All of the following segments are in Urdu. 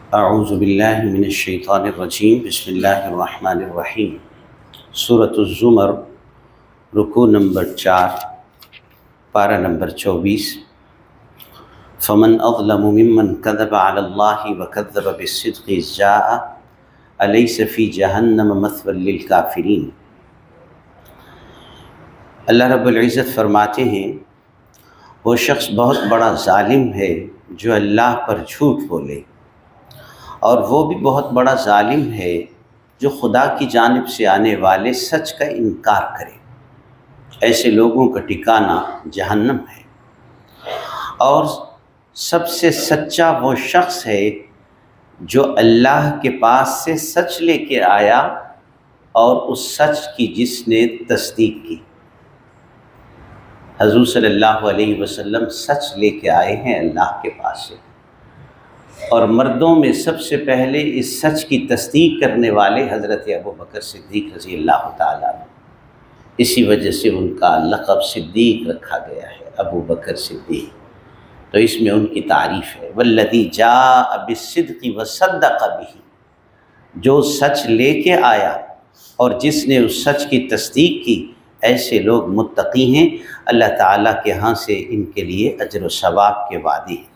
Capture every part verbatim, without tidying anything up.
اعوذ باللہ من الشیطان الرجیم، بسم اللہ الرحمن الرحیم۔ سورۃ الزمر، رکوع نمبر چار، پارہ نمبر چوبیس۔ فمن اظلم ممن کذب علی اللہ وکذب بالصدق اذ جاء الیس فی جہنم مثوی للکافرین۔ اللہ رب العزت فرماتے ہیں وہ شخص بہت بڑا ظالم ہے جو اللہ پر جھوٹ بولے، اور وہ بھی بہت بڑا ظالم ہے جو خدا کی جانب سے آنے والے سچ کا انکار کرے۔ ایسے لوگوں کا ٹھکانہ جہنم ہے، اور سب سے سچا وہ شخص ہے جو اللہ کے پاس سے سچ لے کے آیا اور اس سچ کی جس نے تصدیق کی۔ حضور صلی اللہ علیہ وسلم سچ لے کے آئے ہیں اللہ کے پاس سے، اور مردوں میں سب سے پہلے اس سچ کی تصدیق کرنے والے حضرت ابو بکر صدیق رضی اللہ تعالیٰ عنہ، اسی وجہ سے ان کا لقب صدیق رکھا گیا ہے، ابو بکر صدیق۔ تو اس میں ان کی تعریف ہے، والذی جاء بالصدق وصدق بہ، جو سچ لے کے آیا اور جس نے اس سچ کی تصدیق کی، ایسے لوگ متقی ہیں، اللہ تعالیٰ کے ہاں سے ان کے لیے اجر و ثواب کے وعدے ہیں۔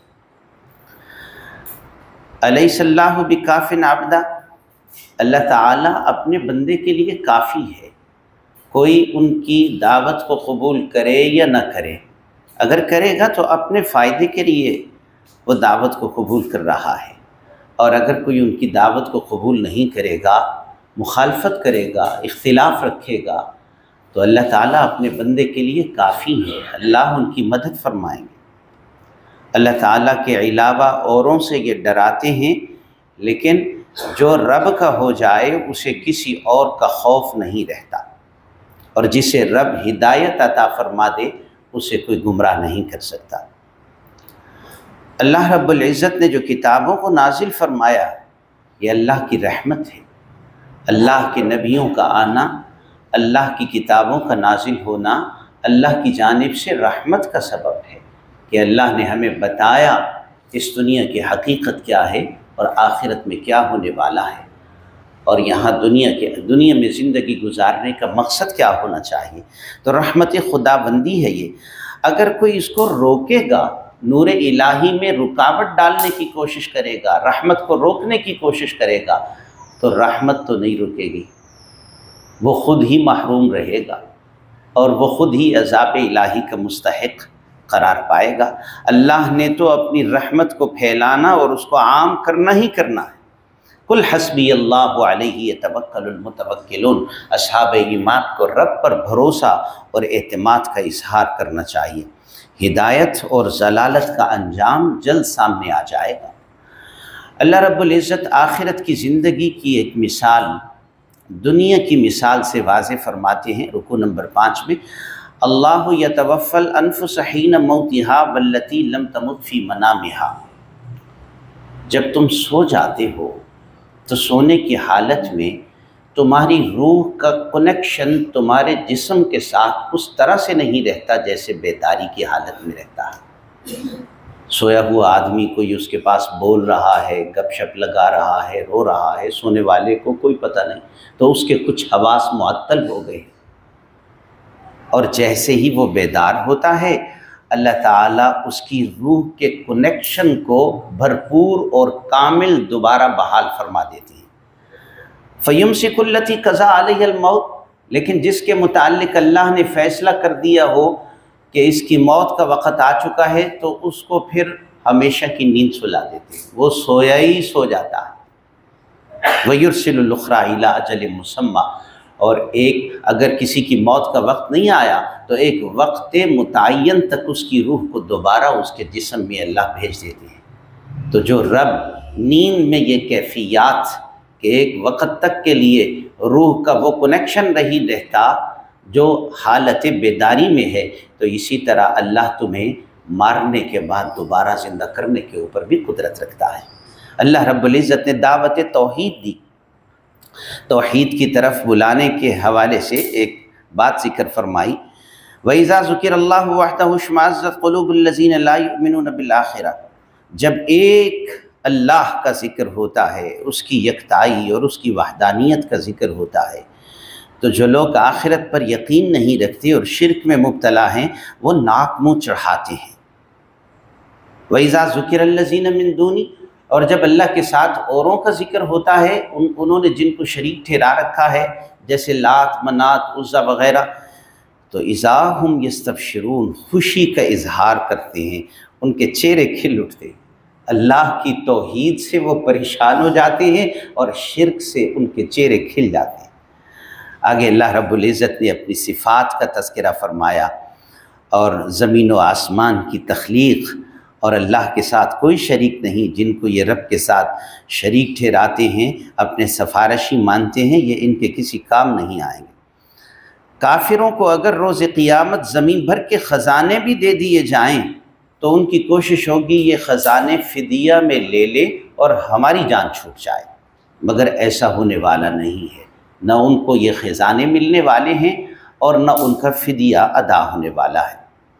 الیس اللہ بکاف عبدا، اللہ تعالیٰ اپنے بندے کے لیے کافی ہے، کوئی ان کی دعوت کو قبول کرے یا نہ کرے، اگر کرے گا تو اپنے فائدے کے لیے وہ دعوت کو قبول کر رہا ہے، اور اگر کوئی ان کی دعوت کو قبول نہیں کرے گا، مخالفت کرے گا، اختلاف رکھے گا، تو اللہ تعالیٰ اپنے بندے کے لیے کافی ہے، اللہ ان کی مدد فرمائیں گے۔ اللہ تعالیٰ کے علاوہ اوروں سے یہ ڈراتے ہیں، لیکن جو رب کا ہو جائے اسے کسی اور کا خوف نہیں رہتا، اور جسے رب ہدایت عطا فرما دے اسے کوئی گمراہ نہیں کر سکتا۔ اللہ رب العزت نے جو کتابوں کو نازل فرمایا یہ اللہ کی رحمت ہے۔ اللہ کے نبیوں کا آنا، اللہ کی کتابوں کا نازل ہونا اللہ کی جانب سے رحمت کا سبب ہے کہ اللہ نے ہمیں بتایا اس دنیا کی حقیقت کیا ہے اور آخرت میں کیا ہونے والا ہے، اور یہاں دنیا کے دنیا میں زندگی گزارنے کا مقصد کیا ہونا چاہیے۔ تو رحمت خدا بندی ہے یہ۔ اگر کوئی اس کو روکے گا، نور الہی میں رکاوٹ ڈالنے کی کوشش کرے گا، رحمت کو روکنے کی کوشش کرے گا، تو رحمت تو نہیں رکے گی، وہ خود ہی محروم رہے گا، اور وہ خود ہی عذاب الہی کا مستحق قرار پائے گا۔ اللہ نے تو اپنی رحمت کو پھیلانا اور اس کو عام کرنا ہی کرنا ہے۔ قل حسبی اللہ علیہ یتوکل المتوکلون، اصحاب ایمان کو رب پر بھروسہ اور اعتماد کا اظہار کرنا چاہیے۔ ہدایت اور ضلالت کا انجام جلد سامنے آ جائے گا۔ اللہ رب العزت آخرت کی زندگی کی ایک مثال دنیا کی مثال سے واضح فرماتے ہیں، رکوع نمبر پانچ میں، اللہ یتوفی الانفس حین موتها والتی لم تمت فی منامها۔ جب تم سو جاتے ہو تو سونے کی حالت میں تمہاری روح کا کنیکشن تمہارے جسم کے ساتھ اس طرح سے نہیں رہتا جیسے بیداری کی حالت میں رہتا ہے۔ سویا ہوا آدمی کوئی اس کے پاس بول رہا ہے، گپ شپ لگا رہا ہے، رو رہا ہے، سونے والے کو کوئی پتہ نہیں، تو اس کے کچھ حواس معطل ہو گئے، اور جیسے ہی وہ بیدار ہوتا ہے اللہ تعالیٰ اس کی روح کے کنیکشن کو بھرپور اور کامل دوبارہ بحال فرما دیتی ہے۔ فَيُمْسِكُ الَّتِي قَضَىٰ عَلَيْهَا الْمَوْتِ، لیکن جس کے متعلق اللہ نے فیصلہ کر دیا ہو کہ اس کی موت کا وقت آ چکا ہے، تو اس کو پھر ہمیشہ کی نیند سلا دیتے ہیں، وہ سویا ہی سو جاتا ہے۔ وَيُرْسِلُ الْأُخْرَىٰ إِلَىٰ أَجَلٍ مُّسَمًّى، اور ایک اگر کسی کی موت کا وقت نہیں آیا تو ایک وقت متعین تک اس کی روح کو دوبارہ اس کے جسم میں اللہ بھیج دیتے ہیں۔ تو جو رب نیند میں یہ کیفیات کہ ایک وقت تک کے لیے روح کا وہ کنیکشن نہیں رہتا جو حالت بیداری میں ہے، تو اسی طرح اللہ تمہیں مارنے کے بعد دوبارہ زندہ کرنے کے اوپر بھی قدرت رکھتا ہے۔ اللہ رب العزت نے دعوت توحید دی، توحید کی طرف بلانے کے حوالے سے ایک بات ذکر فرمائی، وَإِذَا ذُكِرَ اللَّهُ وَحْدَهُ اشْمَأَزَّتْ قُلُوبُ الَّذِينَ لَا يُؤْمِنُونَ بِالْآخِرَةِ، جب ایک اللہ کا ذکر ہوتا ہے، اس کی یکتائی اور اس کی وحدانیت کا ذکر ہوتا ہے، تو جو لوگ آخرت پر یقین نہیں رکھتے اور شرک میں مبتلا ہیں وہ ناک منہ چڑھاتے ہیں۔ وَإِذَا ذُكِرَ الَّذِينَ مِن دُونِي، اور جب اللہ کے ساتھ اوروں کا ذکر ہوتا ہے، ان انہوں نے جن کو شریک ٹھہرا رکھا ہے جیسے لات، منات، عزا وغیرہ، تو اذا ہم یستبشرون، خوشی کا اظہار کرتے ہیں، ان کے چہرے کھل اٹھتے ہیں۔ اللہ کی توحید سے وہ پریشان ہو جاتے ہیں اور شرک سے ان کے چہرے کھل جاتے ہیں۔ آگے اللہ رب العزت نے اپنی صفات کا تذکرہ فرمایا اور زمین و آسمان کی تخلیق اور اللہ کے ساتھ کوئی شریک نہیں، جن کو یہ رب کے ساتھ شریک ٹھہراتے ہیں، اپنے سفارشی مانتے ہیں، یہ ان کے کسی کام نہیں آئیں گے۔ کافروں کو اگر روز قیامت زمین بھر کے خزانے بھی دے دیے جائیں تو ان کی کوشش ہوگی یہ خزانے فدیہ میں لے لے اور ہماری جان چھوٹ جائے، مگر ایسا ہونے والا نہیں ہے۔ نہ ان کو یہ خزانے ملنے والے ہیں اور نہ ان کا فدیہ ادا ہونے والا ہے۔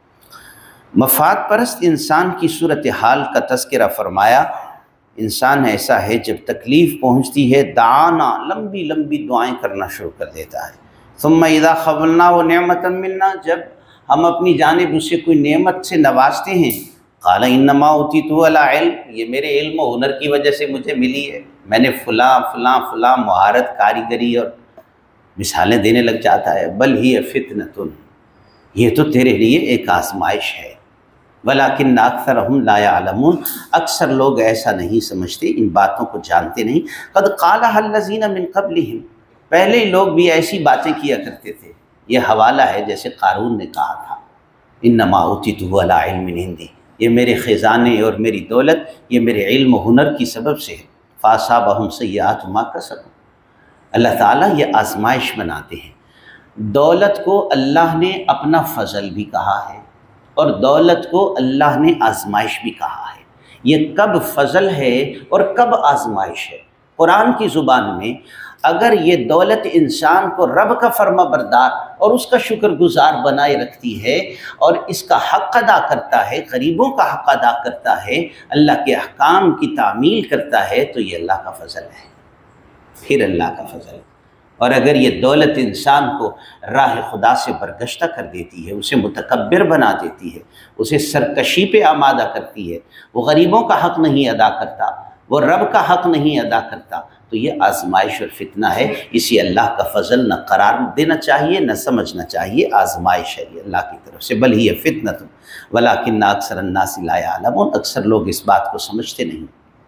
مفاد پرست انسان کی صورتحال کا تذکرہ فرمایا۔ انسان ایسا ہے جب تکلیف پہنچتی ہے دعانا، لمبی لمبی دعائیں کرنا شروع کر دیتا ہے۔ ثم اذا خولناه نعمتا منا، جب ہم اپنی جانب اسے کوئی نعمت سے نوازتے ہیں، قال انما اوتیتہ علی علم، یہ میرے علم و ہنر کی وجہ سے مجھے ملی ہے، میں نے فلاں فلاں فلاں مہارت، کاریگری، اور مثالیں دینے لگ جاتا ہے۔ بل ہی فتنۃ، یہ تو تیرے لیے ایک آزمائش ہے۔ ولیکن اکثرہم لا یعلمون، اکثر لوگ ایسا نہیں سمجھتے، ان باتوں کو جانتے نہیں۔ قد قالها الذین من قبلہم، پہلے لوگ بھی ایسی باتیں کیا کرتے تھے۔ یہ حوالہ ہے جیسے قارون نے کہا تھا، انما اوتیتہ علی علم عندی، یہ میرے خزانے اور میری دولت یہ میرے علم و ہنر کی سبب سے ہے۔ فاصابہم سیئات ما کسبوا، اللہ تعالیٰ یہ آزمائش بناتے ہیں۔ دولت کو اللہ نے اپنا فضل بھی کہا ہے اور دولت کو اللہ نے آزمائش بھی کہا ہے۔ یہ کب فضل ہے اور کب آزمائش ہے؟ قرآن کی زبان میں اگر یہ دولت انسان کو رب کا فرما بردار اور اس کا شکر گزار بنائے رکھتی ہے اور اس کا حق ادا کرتا ہے، غریبوں کا حق ادا کرتا ہے، اللہ کے احکام کی تعمیل کرتا ہے، تو یہ اللہ کا فضل ہے، پھر اللہ کا فضل ہے۔ اور اگر یہ دولت انسان کو راہ خدا سے برگشتہ کر دیتی ہے، اسے متکبر بنا دیتی ہے، اسے سرکشی پہ آمادہ کرتی ہے، وہ غریبوں کا حق نہیں ادا کرتا، وہ رب کا حق نہیں ادا کرتا، تو یہ آزمائش اور فتنہ ہے۔ اسی اللہ کا فضل نہ قرار دینا چاہیے نہ سمجھنا چاہیے، آزمائش ہے یہ اللہ کی طرف سے۔ بل ہی فتنۃ ولکن اکثر الناس لا یعلمون، اکثر لوگ اس بات کو سمجھتے نہیں۔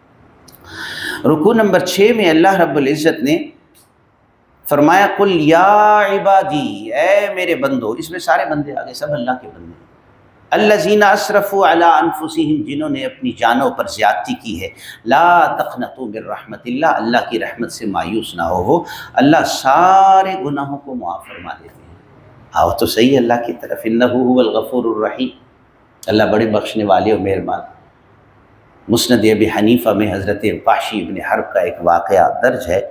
رکوع نمبر چھ میں اللہ رب العزت نے فرمایا قل یا عبادی، اے میرے بندو، اس میں سارے بندے آگے سب اللہ کے بندے ہیں، الذین اسرفوا علی انفسہم، جنہوں نے اپنی جانوں پر زیادتی کی ہے، لا تقنطوا من رحمت اللہ، اللہ کی رحمت سے مایوس نہ ہو، وہ اللہ سارے گناہوں کو معاف فرما دیتے ہیں۔ آؤ تو صحیح اللہ کی طرف، انہ هو الغفور الرحیم، اللہ بڑے بخشنے والے اور مہربان۔ مسند ابی حنیفہ میں حضرت وحشی ابن حرب کا ایک واقعہ درج ہے۔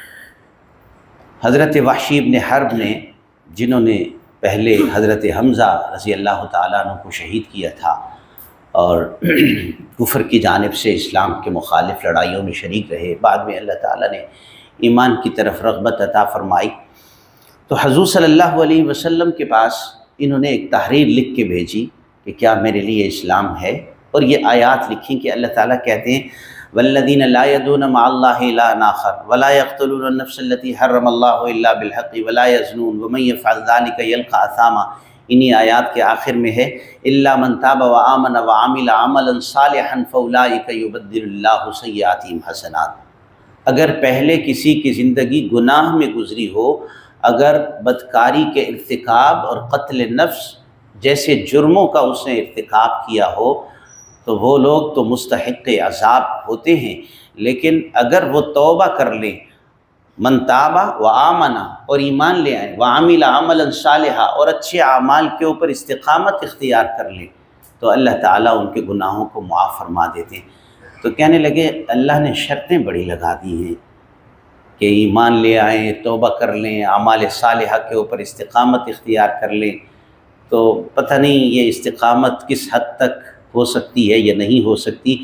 حضرت وحشی ابن حرب نے، جنہوں نے پہلے حضرت حمزہ رضی اللہ تعالیٰ عنہ کو شہید کیا تھا اور کفر کی جانب سے اسلام کے مخالف لڑائیوں میں شریک رہے، بعد میں اللہ تعالیٰ نے ایمان کی طرف رغبت عطا فرمائی، تو حضور صلی اللہ علیہ وسلم کے پاس انہوں نے ایک تحریر لکھ کے بھیجی کہ کیا میرے لیے اسلام ہے، اور یہ آیات لکھیں کہ اللہ تعالیٰ کہتے ہیں والذین لا يدعون مع اللہ الہا آخر ولا يقتلون النفس التي حرم اللہ الا بالحق ولا يزنون ومن يفعل ذلك يلقى اثاما، انہی آیات کے آخر میں ہے الا من تاب وآمن وعمل عملا صالحا فاولئک یبدل اللہ سیئاتہم حسنات۔ اگر پہلے کسی کی زندگی گناہ میں گزری ہو، اگر بدکاری کے ارتکاب اور قتل نفس جیسے جرموں کا اس نے ارتکاب کیا ہو، تو وہ لوگ تو مستحق عذاب ہوتے ہیں، لیکن اگر وہ توبہ کر لیں، من تابہ و آمنا، اور ایمان لے آئیں، وعمل عملا صالحا، اور اچھے اعمال کے اوپر استقامت اختیار کر لیں، تو اللہ تعالیٰ ان کے گناہوں کو معاف فرما دیتے ہیں۔ تو کہنے لگے اللہ نے شرطیں بڑی لگا دی ہیں کہ ایمان لے آئیں، توبہ کر لیں، اعمال صالحہ کے اوپر استقامت اختیار کر لیں، تو پتہ نہیں یہ استقامت کس حد تک ہو سکتی ہے یا نہیں ہو سکتی۔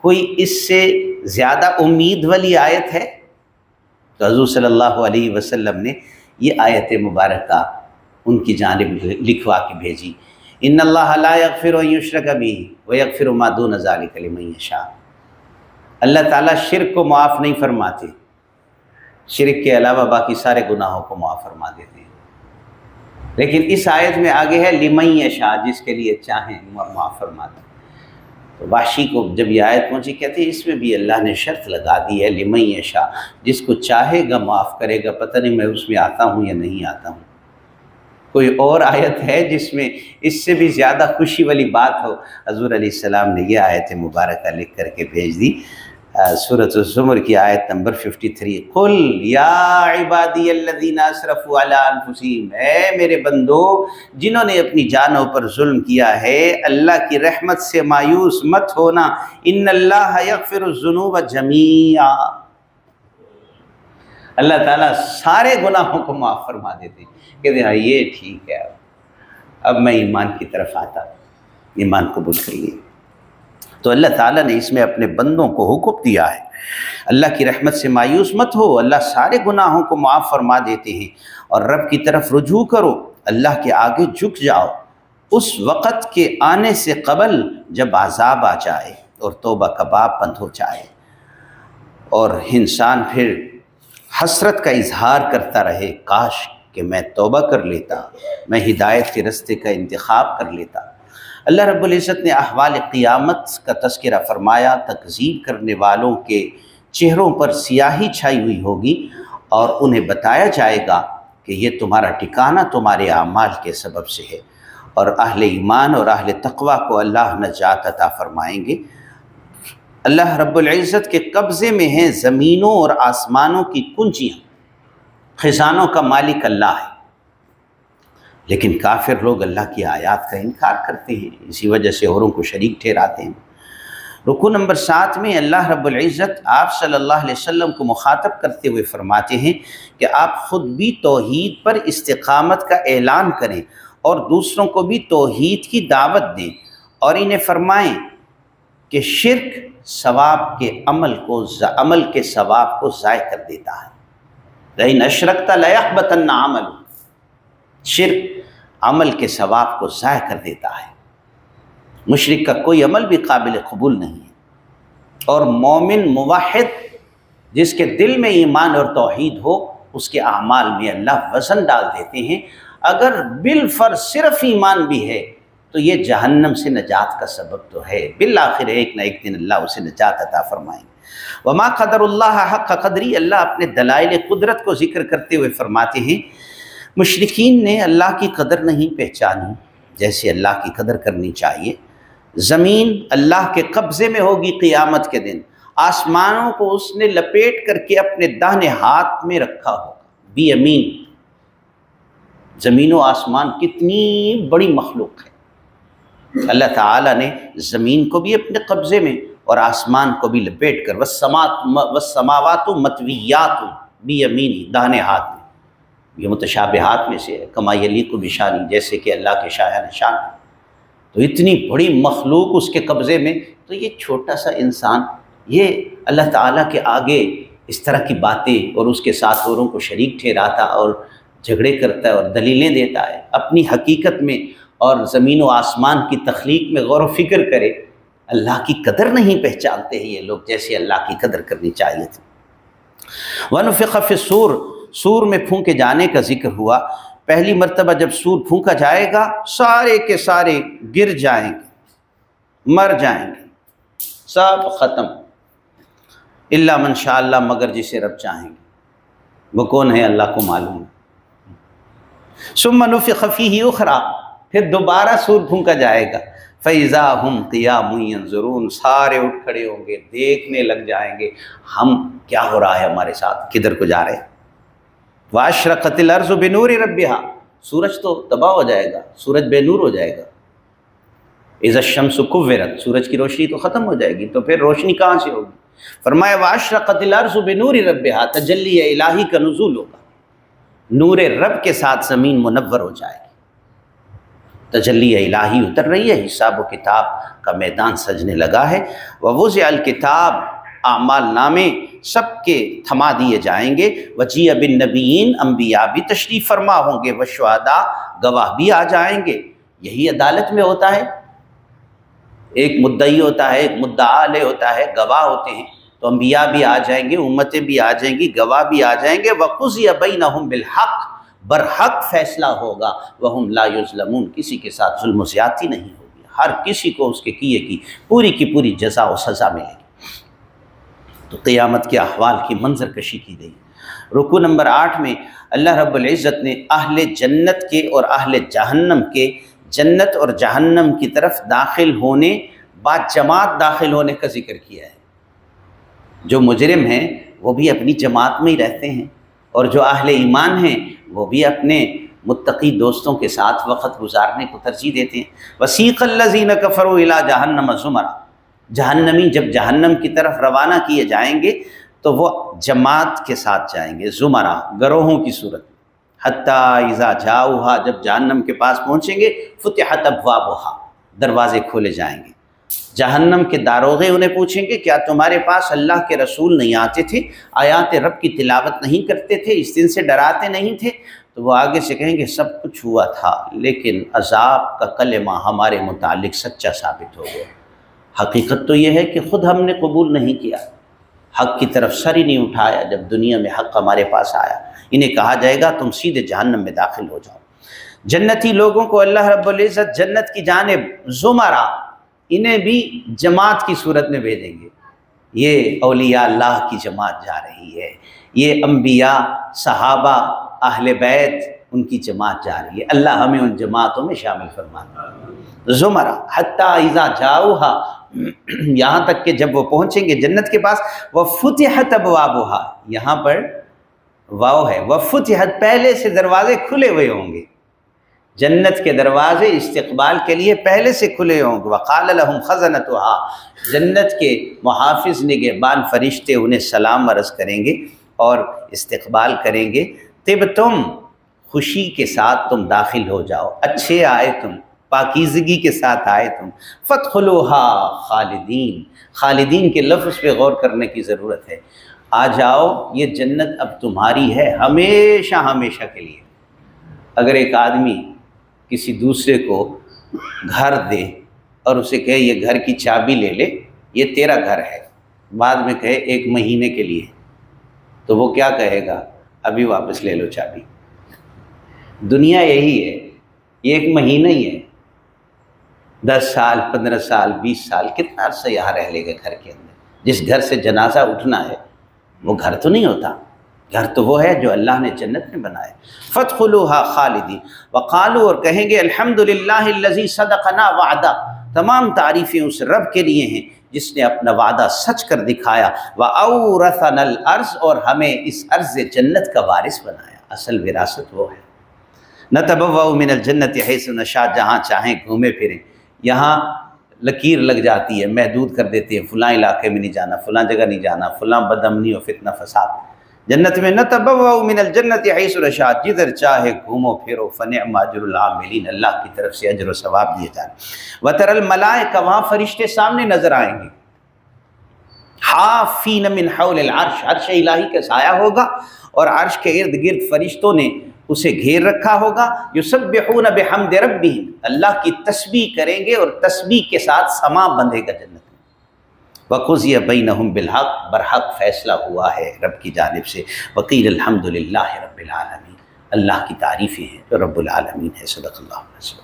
کوئی اس سے زیادہ امید والی آیت ہے؟ تو حضور صلی اللہ علیہ وسلم نے یہ آیت مبارکہ ان کی جانب لکھوا کے بھیجی، ان اللہ لا یغفر ان یشرک بہ ویغفر ما دون ذلک لمن یشاء۔ اللہ تعالیٰ شرک کو معاف نہیں فرماتے، شرک کے علاوہ باقی سارے گناہوں کو معاف فرما دیتے ہیں، لیکن اس آیت میں آگے ہے لمن یشاء، جس کے لیے چاہیں معاف فرماتے ہیں۔ تو وحشی کو جب یہ آیت پہنچی کہتے ہیں اس میں بھی اللہ نے شرط لگا دی ہے لمن یشاء، جس کو چاہے گا معاف کرے گا، پتہ نہیں میں اس میں آتا ہوں یا نہیں آتا ہوں۔ کوئی اور آیت ہے جس میں اس سے بھی زیادہ خوشی والی بات ہو؟ حضور علیہ السلام نے یہ آیت مبارکہ لکھ کر کے بھیج دی، سورۃ الزمر کی آیت نمبر تریپن، قل یا عبادی الذین اسرفوا علی انفسہم، اے میرے بندو جنہوں نے اپنی جانوں پر ظلم کیا ہے، اللہ کی رحمت سے مایوس مت ہونا، ان اللہ یغفر الذنوب جمیعا، اللہ تعالیٰ سارے گناہوں کو معاف فرما دیتے ہیں۔ کہتے ہیں ہاں یہ ٹھیک ہے، اب میں ایمان کی طرف آتا، ایمان قبول کر لیے۔ تو اللہ تعالیٰ نے اس میں اپنے بندوں کو حکم دیا ہے اللہ کی رحمت سے مایوس مت ہو، اللہ سارے گناہوں کو معاف فرما دیتے ہیں، اور رب کی طرف رجوع کرو، اللہ کے آگے جھک جاؤ اس وقت کے آنے سے قبل جب عذاب آ جائے اور توبہ کا باب بند ہو جائے، اور انسان پھر حسرت کا اظہار کرتا رہے، کاش کہ میں توبہ کر لیتا، میں ہدایت کے رستے کا انتخاب کر لیتا۔ اللہ رب العزت نے احوال قیامت کا تذکرہ فرمایا، تکذیب کرنے والوں کے چہروں پر سیاہی چھائی ہوئی ہوگی، اور انہیں بتایا جائے گا کہ یہ تمہارا ٹھکانہ تمہارے اعمال کے سبب سے ہے، اور اہل ایمان اور اہل تقوی کو اللہ نجات عطا فرمائیں گے۔ اللہ رب العزت کے قبضے میں ہیں زمینوں اور آسمانوں کی کنجیاں، خزانوں کا مالک اللہ ہے، لیکن کافر لوگ اللہ کی آیات کا انکار کرتے ہیں، اسی وجہ سے اوروں کو شریک ٹھہراتے ہیں۔ رکوع نمبر سات میں اللہ رب العزت آپ صلی اللہ علیہ وسلم کو مخاطب کرتے ہوئے فرماتے ہیں کہ آپ خود بھی توحید پر استقامت کا اعلان کریں اور دوسروں کو بھی توحید کی دعوت دیں، اور انہیں فرمائیں کہ شرک ثواب کے عمل کو عمل کے ثواب کو ضائع کر دیتا ہے۔ لئن اشرکت لیحبطن عملک، شرک عمل کے ثواب کو ضائع کر دیتا ہے، مشرک کا کوئی عمل بھی قابل قبول نہیں ہے، اور مومن موحد جس کے دل میں ایمان اور توحید ہو اس کے اعمال میں اللہ وزن ڈال دیتے ہیں، اگر بالفرض صرف ایمان بھی ہے تو یہ جہنم سے نجات کا سبب تو ہے، بالآخر ایک نہ ایک دن اللہ اسے نجات عطا فرمائیں گے۔ وما قدر اللہ حق قدری، اللہ اپنے دلائل قدرت کو ذکر کرتے ہوئے فرماتے ہیں مشرکین نے اللہ کی قدر نہیں پہچانی جیسے اللہ کی قدر کرنی چاہیے۔ زمین اللہ کے قبضے میں ہوگی قیامت کے دن، آسمانوں کو اس نے لپیٹ کر کے اپنے داہنے ہاتھ میں رکھا ہوگا، بی امین۔ زمین و آسمان کتنی بڑی مخلوق ہے، اللہ تعالیٰ نے زمین کو بھی اپنے قبضے میں اور آسمان کو بھی لپیٹ کر والسماوات مطویات بیمینہ، داہنے ہاتھ میں، یہ متشابہات میں سے ہے، کما یلیق بشانی، جیسے کہ اللہ کے شایان شان ہے۔ تو اتنی بڑی مخلوق اس کے قبضے میں، تو یہ چھوٹا سا انسان یہ اللہ تعالیٰ کے آگے اس طرح کی باتیں اور اس کے ساتھ اوروں کو شریک ٹھہراتا اور جھگڑے کرتا ہے اور دلیلیں دیتا ہے، اپنی حقیقت میں اور زمین و آسمان کی تخلیق میں غور و فکر کرے، اللہ کی قدر نہیں پہچانتے ہیں یہ لوگ جیسے اللہ کی قدر کرنی چاہیے تھی۔ وَنُفِخَ فِي الصُّورِ، سور میں پھونکے جانے کا ذکر ہوا۔ پہلی مرتبہ جب سور پھونکا جائے گا سارے کے سارے گر جائیں گے، مر جائیں گے، سب ختم، الا من شاء اللہ، مگر جسے رب چاہیں گے۔ وہ کون ہے اللہ کو معلوم ہے۔ ثم نفخ فیہ اخری، پھر دوبارہ سور پھونکا جائے گا، فَإِذَا هُمْ قِيَامٌ يَنظُرُونَ، سارے اٹھ کھڑے ہوں گے، دیکھنے لگ جائیں گے ہم کیا ہو رہا ہے ہمارے ساتھ، کدھر کو جا رہے ہیں۔ وَأَشْرَقَتِ الْأَرْضُ بِنُورِ رَبِّهَا، سورج تو تباہ ہو جائے گا، سورج بے نور ہو جائے گا۔ اِذَا الشَّمْسُ كُوِّرَتْ، سورج کی روشنی تو ختم ہو جائے گی، تو پھر روشنی کہاں سے ہوگی؟ فرمایا وَأَشْرَقَتِ الْأَرْضُ بِنُورِ رَبِّهَا، تجلی الہی کا نزول ہوگا، نور رب کے ساتھ زمین منور ہو جائے گی۔ تجلی الہی اتر رہی ہے، حساب و کتاب کا میدان سجنے لگا ہے۔ ووضع الکتاب، اعمال نامے سب کے تھما دیے جائیں گے۔ وجیء بالنبیین، انبیاء بھی تشریف فرما ہوں گے، والشہداء، گواہ بھی آ جائیں گے۔ یہی عدالت میں ہوتا ہے، ایک مدعی ہوتا ہے، ایک مدعا علیہ ہوتا ہے، گواہ ہوتے ہیں، تو انبیاء بھی آ جائیں گے، امتیں بھی آ جائیں گی، گواہ بھی آ جائیں گے۔ وقضی بینہم بالحق، برحق فیصلہ ہوگا۔ وہم لا یظلمون، کسی کے ساتھ ظلم و زیادتی نہیں ہوگی، ہر کسی کو اس کے کیے کی پوری کی پوری جزا و سزا ملے گی۔ تو قیامت کے احوال کی منظر کشی کی گئی۔ رکوع نمبر آٹھ میں اللہ رب العزت نے اہل جنت کے اور اہل جہنم کے جنت اور جہنم کی طرف داخل ہونے، با جماعت داخل ہونے کا ذکر کیا ہے۔ جو مجرم ہیں وہ بھی اپنی جماعت میں ہی رہتے ہیں، اور جو اہل ایمان ہیں وہ بھی اپنے متقی دوستوں کے ساتھ وقت گزارنے کو ترجیح دیتے ہیں۔ وسیق الذین کفروا الی جہنم زمرا، جہنمی جب جہنم کی طرف روانہ کیے جائیں گے تو وہ جماعت کے ساتھ جائیں گے، زمرہ، گروہوں کی صورت۔ حتیٰ اذا جاؤہا، جب جہنم کے پاس پہنچیں گے، فتحت ابوابہا، دروازے کھولے جائیں گے۔ جہنم کے داروغے انہیں پوچھیں گے کیا تمہارے پاس اللہ کے رسول نہیں آتے تھے، آیات رب کی تلاوت نہیں کرتے تھے، اس دن سے ڈراتے نہیں تھے؟ تو وہ آگے سے کہیں گے سب کچھ ہوا تھا، لیکن عذاب کا کلمہ ہمارے متعلق سچا ثابت ہو گیا۔ حقیقت تو یہ ہے کہ خود ہم نے قبول نہیں کیا، حق کی طرف سر ہی نہیں اٹھایا جب دنیا میں حق ہمارے پاس آیا۔ انہیں کہا جائے گا تم سیدھے جہنم میں داخل ہو جاؤ۔ جنتی لوگوں کو اللہ رب العزت جنت کی جانب زمرہ، انہیں بھی جماعت کی صورت میں بھیجیں گے۔ یہ اولیاء اللہ کی جماعت جا رہی ہے، یہ انبیاء، صحابہ، اہل بیت، ان کی جماعت جا رہی ہے۔ اللہ ہمیں ان جماعتوں میں شامل فرمانا۔ زمرہ حتیٰ اذا جاؤہا، یہاں تک کہ جب وہ پہنچیں گے جنت کے پاس، وفتحت ابوابہا، یہاں پر واو ہے، وفتحت، پہلے سے دروازے کھلے ہوئے ہوں گے، جنت کے دروازے استقبال کے لیے پہلے سے کھلے ہوں گے۔ وقال لہم خزنتہا، جنت کے محافظ نگہبان فرشتے انہیں سلام عرض کریں گے اور استقبال کریں گے۔ طبتم، خوشی کے ساتھ تم داخل ہو جاؤ، اچھے آئے تم، پاکیزگی کے ساتھ آئے تم۔ فادخلوہا خالدین، خالدین کے لفظ پہ غور کرنے کی ضرورت ہے۔ آ جاؤ، یہ جنت اب تمہاری ہے ہمیشہ ہمیشہ کے لیے۔ اگر ایک آدمی کسی دوسرے کو گھر دے اور اسے کہے یہ گھر کی چابی لے لے، یہ تیرا گھر ہے، بعد میں کہے ایک مہینے کے لیے، تو وہ کیا کہے گا؟ ابھی واپس لے لو چابی۔ دنیا یہی ہے، یہ ایک مہینہ ہی ہے، دس سال، پندرہ سال، بیس سال، کتنا عرصہ یہاں رہ لے گا گھر کے اندر؟ جس گھر سے جنازہ اٹھنا ہے وہ گھر تو نہیں ہوتا، گھر تو وہ ہے جو اللہ نے جنت میں بنایا۔ فادخلوہا خالدین، وقالوا، اور کہیں گے الحمدللہ الذی صدقنا وعدہ، تمام تعریفیں اس رب کے لیے ہیں جس نے اپنا وعدہ سچ کر دکھایا۔ وَأَوْرَثَنَا الْأَرْضَ، اور ہمیں اس ارض جنت کا وارث بنایا۔ اصل وراثت وہ ہے۔ نَتَبَوَّأُ مِنَ الْجَنَّةِ حَيْثُ نَشَاءُ، جہاں چاہیں گھومے پھریں۔ یہاں لکیر لگ جاتی ہے، محدود کر دیتے ہیں، فلاں علاقے میں نہیں جانا، فلاں جگہ نہیں جانا، فلاں بدامنی و فتنہ فساد۔ جنت میں نَتَبَوَّأُ مِنَ الْجَنَّةِ حَيْثُ نَشَاءُ، جدھر چاہے گھومو پھرو، فَنِعْمَ أَجْرُ الْعَامِلِينَ، اللہ کی طرف سے اجر و ثواب دیے جائیں۔ وَتَرَى الْمَلَائِكَةَ، وہاں فرشتے سامنے نظر آئیں گے، حافین من حول العرش، عرش الہی کا سایہ ہوگا اور عرش کے ارد گرد فرشتوں نے اسے گھیر رکھا ہوگا۔ یسبحون بحمد ربہم، اللہ کی تسبیح کریں گے اور تسبیح کے ساتھ سما بندھے گا جنت میں۔ وقضی بینہم بالحق، برحق فیصلہ ہوا ہے رب کی جانب سے۔ وقیل الحمد للہ رب العالمین، اللہ کی تعریفیں ہیں جو رب العالمین ہے۔ صدق اللہ علیہ وسلم۔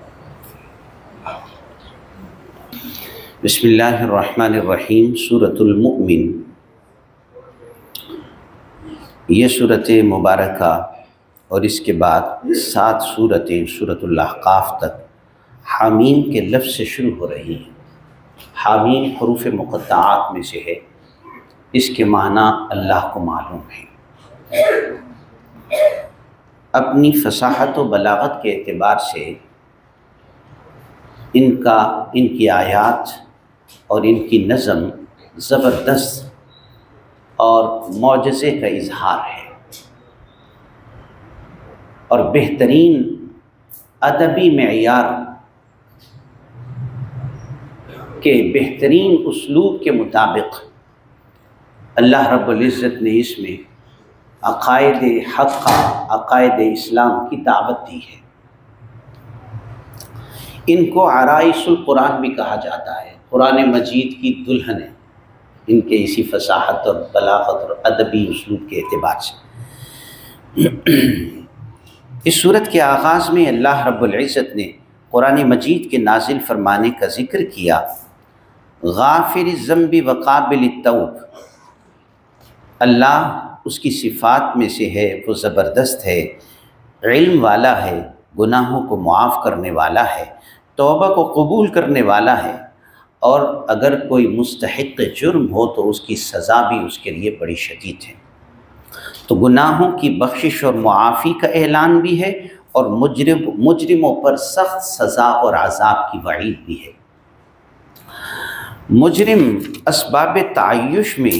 بسم اللہ الرحمن الرحیم۔ سورۃ المؤمن، یہ سورۃ مبارکہ اور اس کے بعد سات سورتیں سورۃ الاحقاف تک حامیم کے لفظ سے شروع ہو رہی ہیں۔ حامیم حروف مقطعات میں سے ہے، اس کے معنی اللہ کو معلوم ہے۔ اپنی فصاحت و بلاغت کے اعتبار سے ان کا ان کی آیات اور ان کی نظم زبردست اور معجزے کا اظہار ہے، اور بہترین ادبی معیار کے بہترین اسلوب کے مطابق اللہ رب العزت نے اس میں عقائد حقہ، عقائد اسلام کی دعوت دی ہے۔ ان کو عرائس القرآن بھی کہا جاتا ہے، قرآن مجید کی دلہن ہے، ان کے اسی فصاحت اور بلاغت اور ادبی اسلوب کے اعتبار سے۔ اس صورت کے آغاز میں اللہ رب العزت نے قرآن مجید کے نازل فرمانے کا ذکر کیا، غافر الذنب وقابل التوب۔ اللہ اس کی صفات میں سے ہے، وہ زبردست ہے، علم والا ہے، گناہوں کو معاف کرنے والا ہے، توبہ کو قبول کرنے والا ہے، اور اگر کوئی مستحق جرم ہو تو اس کی سزا بھی اس کے لیے بڑی شدید ہے۔ تو گناہوں کی بخشش اور معافی کا اعلان بھی ہے، اور مجرم مجرموں پر سخت سزا اور عذاب کی وعید بھی ہے۔ مجرم اسباب تعیش میں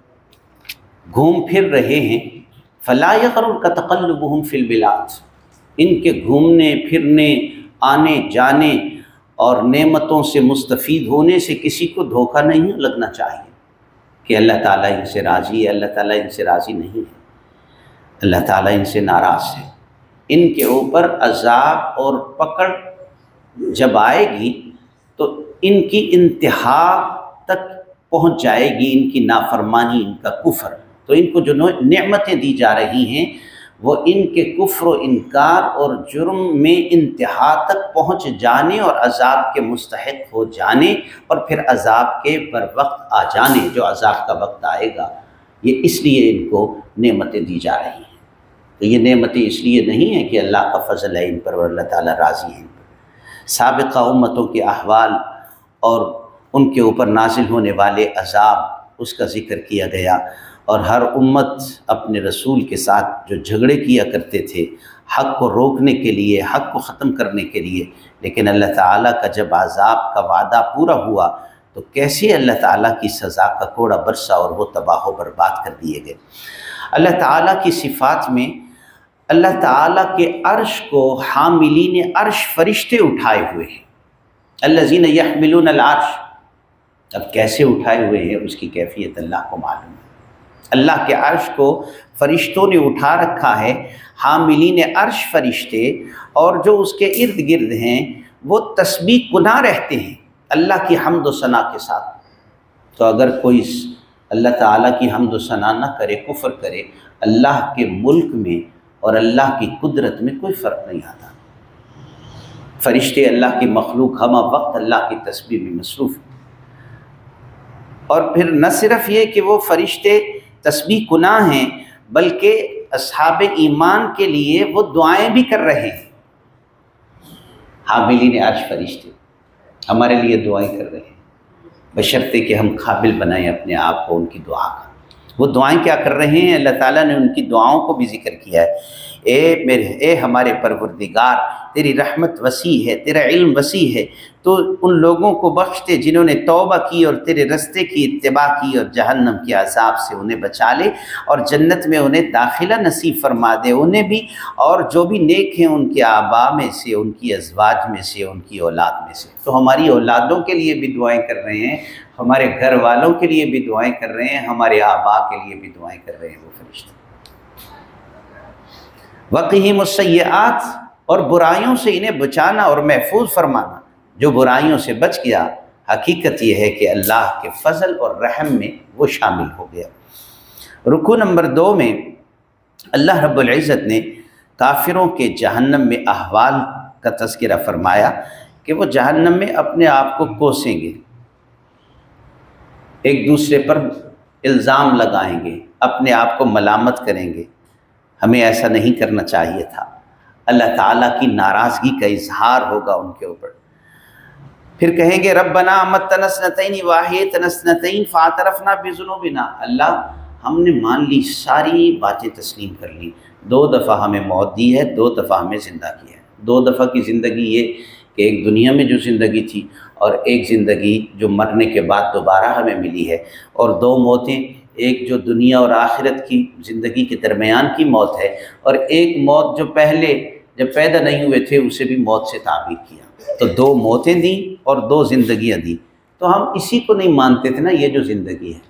گھوم پھر رہے ہیں، فلا یغررک تقلبهم فی البلاد، ان کے گھومنے پھرنے، آنے جانے اور نعمتوں سے مستفید ہونے سے کسی کو دھوکہ نہیں لگنا چاہیے کہ اللہ تعالیٰ ان سے راضی ہے، اللہ تعالیٰ ان سے راضی نہیں ہے، اللہ تعالیٰ ان سے ناراض ہے۔ ان کے اوپر عذاب اور پکڑ جب آئے گی تو ان کی انتہا تک پہنچ جائے گی، ان کی نافرمانی، ان کا کفر۔ تو ان کو جو نعمتیں دی جا رہی ہیں وہ ان کے کفر و انکار اور جرم میں انتہا تک پہنچ جانے اور عذاب کے مستحق ہو جانے، اور پھر عذاب کے بر وقت آ جانے، جو عذاب کا وقت آئے گا، یہ اس لیے ان کو نعمتیں دی جا رہی ہیں۔ تو یہ نعمتیں اس لیے نہیں ہیں کہ اللہ کا فضل ہے ان پر اور اللہ تعالیٰ راضی ہے ان پر۔ سابقہ امتوں کے احوال اور ان کے اوپر نازل ہونے والے عذاب، اس کا ذکر کیا گیا، اور ہر امت اپنے رسول کے ساتھ جو جھگڑے کیا کرتے تھے حق کو روکنے کے لیے، حق کو ختم کرنے کے لیے، لیکن اللہ تعالیٰ کا جب عذاب کا وعدہ پورا ہوا تو کیسے اللہ تعالیٰ کی سزا کا کوڑا برسا اور وہ تباہ و برباد کر دیے گئے۔ اللہ تعالیٰ کی صفات میں اللہ تعالیٰ کے عرش کو حاملین عرش فرشتے اٹھائے ہوئے ہیں، الذین یحملون العرش۔ اب کیسے اٹھائے ہوئے ہیں اس کی کیفیت اللہ کو معلوم ہے۔ اللہ کے عرش کو فرشتوں نے اٹھا رکھا ہے، حاملین عرش فرشتے، اور جو اس کے ارد گرد ہیں وہ تسبیح گناہ رہتے ہیں اللہ کی حمد و ثنا کے ساتھ۔ تو اگر کوئی اللہ تعالیٰ کی حمد و ثنا نہ کرے، کفر کرے، اللہ کے ملک میں اور اللہ کی قدرت میں کوئی فرق نہیں آتا۔ فرشتے اللہ کی مخلوق ہمہ وقت اللہ کی تسبیح میں مصروف ہیں، اور پھر نہ صرف یہ کہ وہ فرشتے تسبیح گناہ ہیں، بلکہ اصحاب ایمان کے لیے وہ دعائیں بھی کر رہے ہیں۔ حاملین عرش فرشتے ہمارے لیے دعائیں کر رہے ہیں، بشرطے کہ ہم قابل بنائیں اپنے آپ کو ان کی دعا کا۔ وہ دعائیں کیا کر رہے ہیں؟ اللہ تعالیٰ نے ان کی دعاؤں کو بھی ذکر کیا ہے۔ اے میرے اے ہمارے پروردگار، تیری رحمت وسیع ہے، تیرا علم وسیع ہے، تو ان لوگوں کو بخش دے جنہوں نے توبہ کی اور تیرے رستے کی اتباع کی، اور جہنم کے عذاب سے انہیں بچا لے، اور جنت میں انہیں داخلہ نصیب فرما دے، انہیں بھی اور جو بھی نیک ہیں ان کے آباء میں سے، ان کی ازواج میں سے، ان کی اولاد میں سے۔ تو ہماری اولادوں کے لیے بھی دعائیں کر رہے ہیں، ہمارے گھر والوں کے لیے بھی دعائیں کر رہے ہیں، ہمارے آباء کے لیے بھی دعائیں کر رہے ہیں وہ فرشتے۔ وقہم السیئات، اور برائیوں سے انہیں بچانا اور محفوظ فرمانا۔ جو برائیوں سے بچ گیا، حقیقت یہ ہے کہ اللہ کے فضل اور رحم میں وہ شامل ہو گیا۔ رکوع نمبر دو میں اللہ رب العزت نے کافروں کے جہنم میں احوال کا تذکرہ فرمایا کہ وہ جہنم میں اپنے آپ کو کوسیں گے، ایک دوسرے پر الزام لگائیں گے، اپنے آپ کو ملامت کریں گے، ہمیں ایسا نہیں کرنا چاہیے تھا۔ اللہ تعالیٰ کی ناراضگی کا اظہار ہوگا ان کے اوپر۔ پھر کہیں گے ربنا امتنا اثنتین واحییتنا اثنتین فاعترفنا بذنوبنا، اللہ ہم نے مان لی، ساری باتیں تسلیم کر لی، دو دفعہ ہمیں موت دی ہے، دو دفعہ ہمیں زندہ کیا ہے۔ دو دفعہ کی زندگی یہ کہ ایک دنیا میں جو زندگی تھی، اور ایک زندگی جو مرنے کے بعد دوبارہ ہمیں ملی ہے، اور دو موتیں، ایک جو دنیا اور آخرت کی زندگی کے درمیان کی موت ہے، اور ایک موت جو پہلے جب پیدا نہیں ہوئے تھے اسے بھی موت سے تعبیر کیا، تو دو موتیں دیں اور دو زندگیاں دیں، تو ہم اسی کو نہیں مانتے تھے نا، یہ جو زندگی ہے،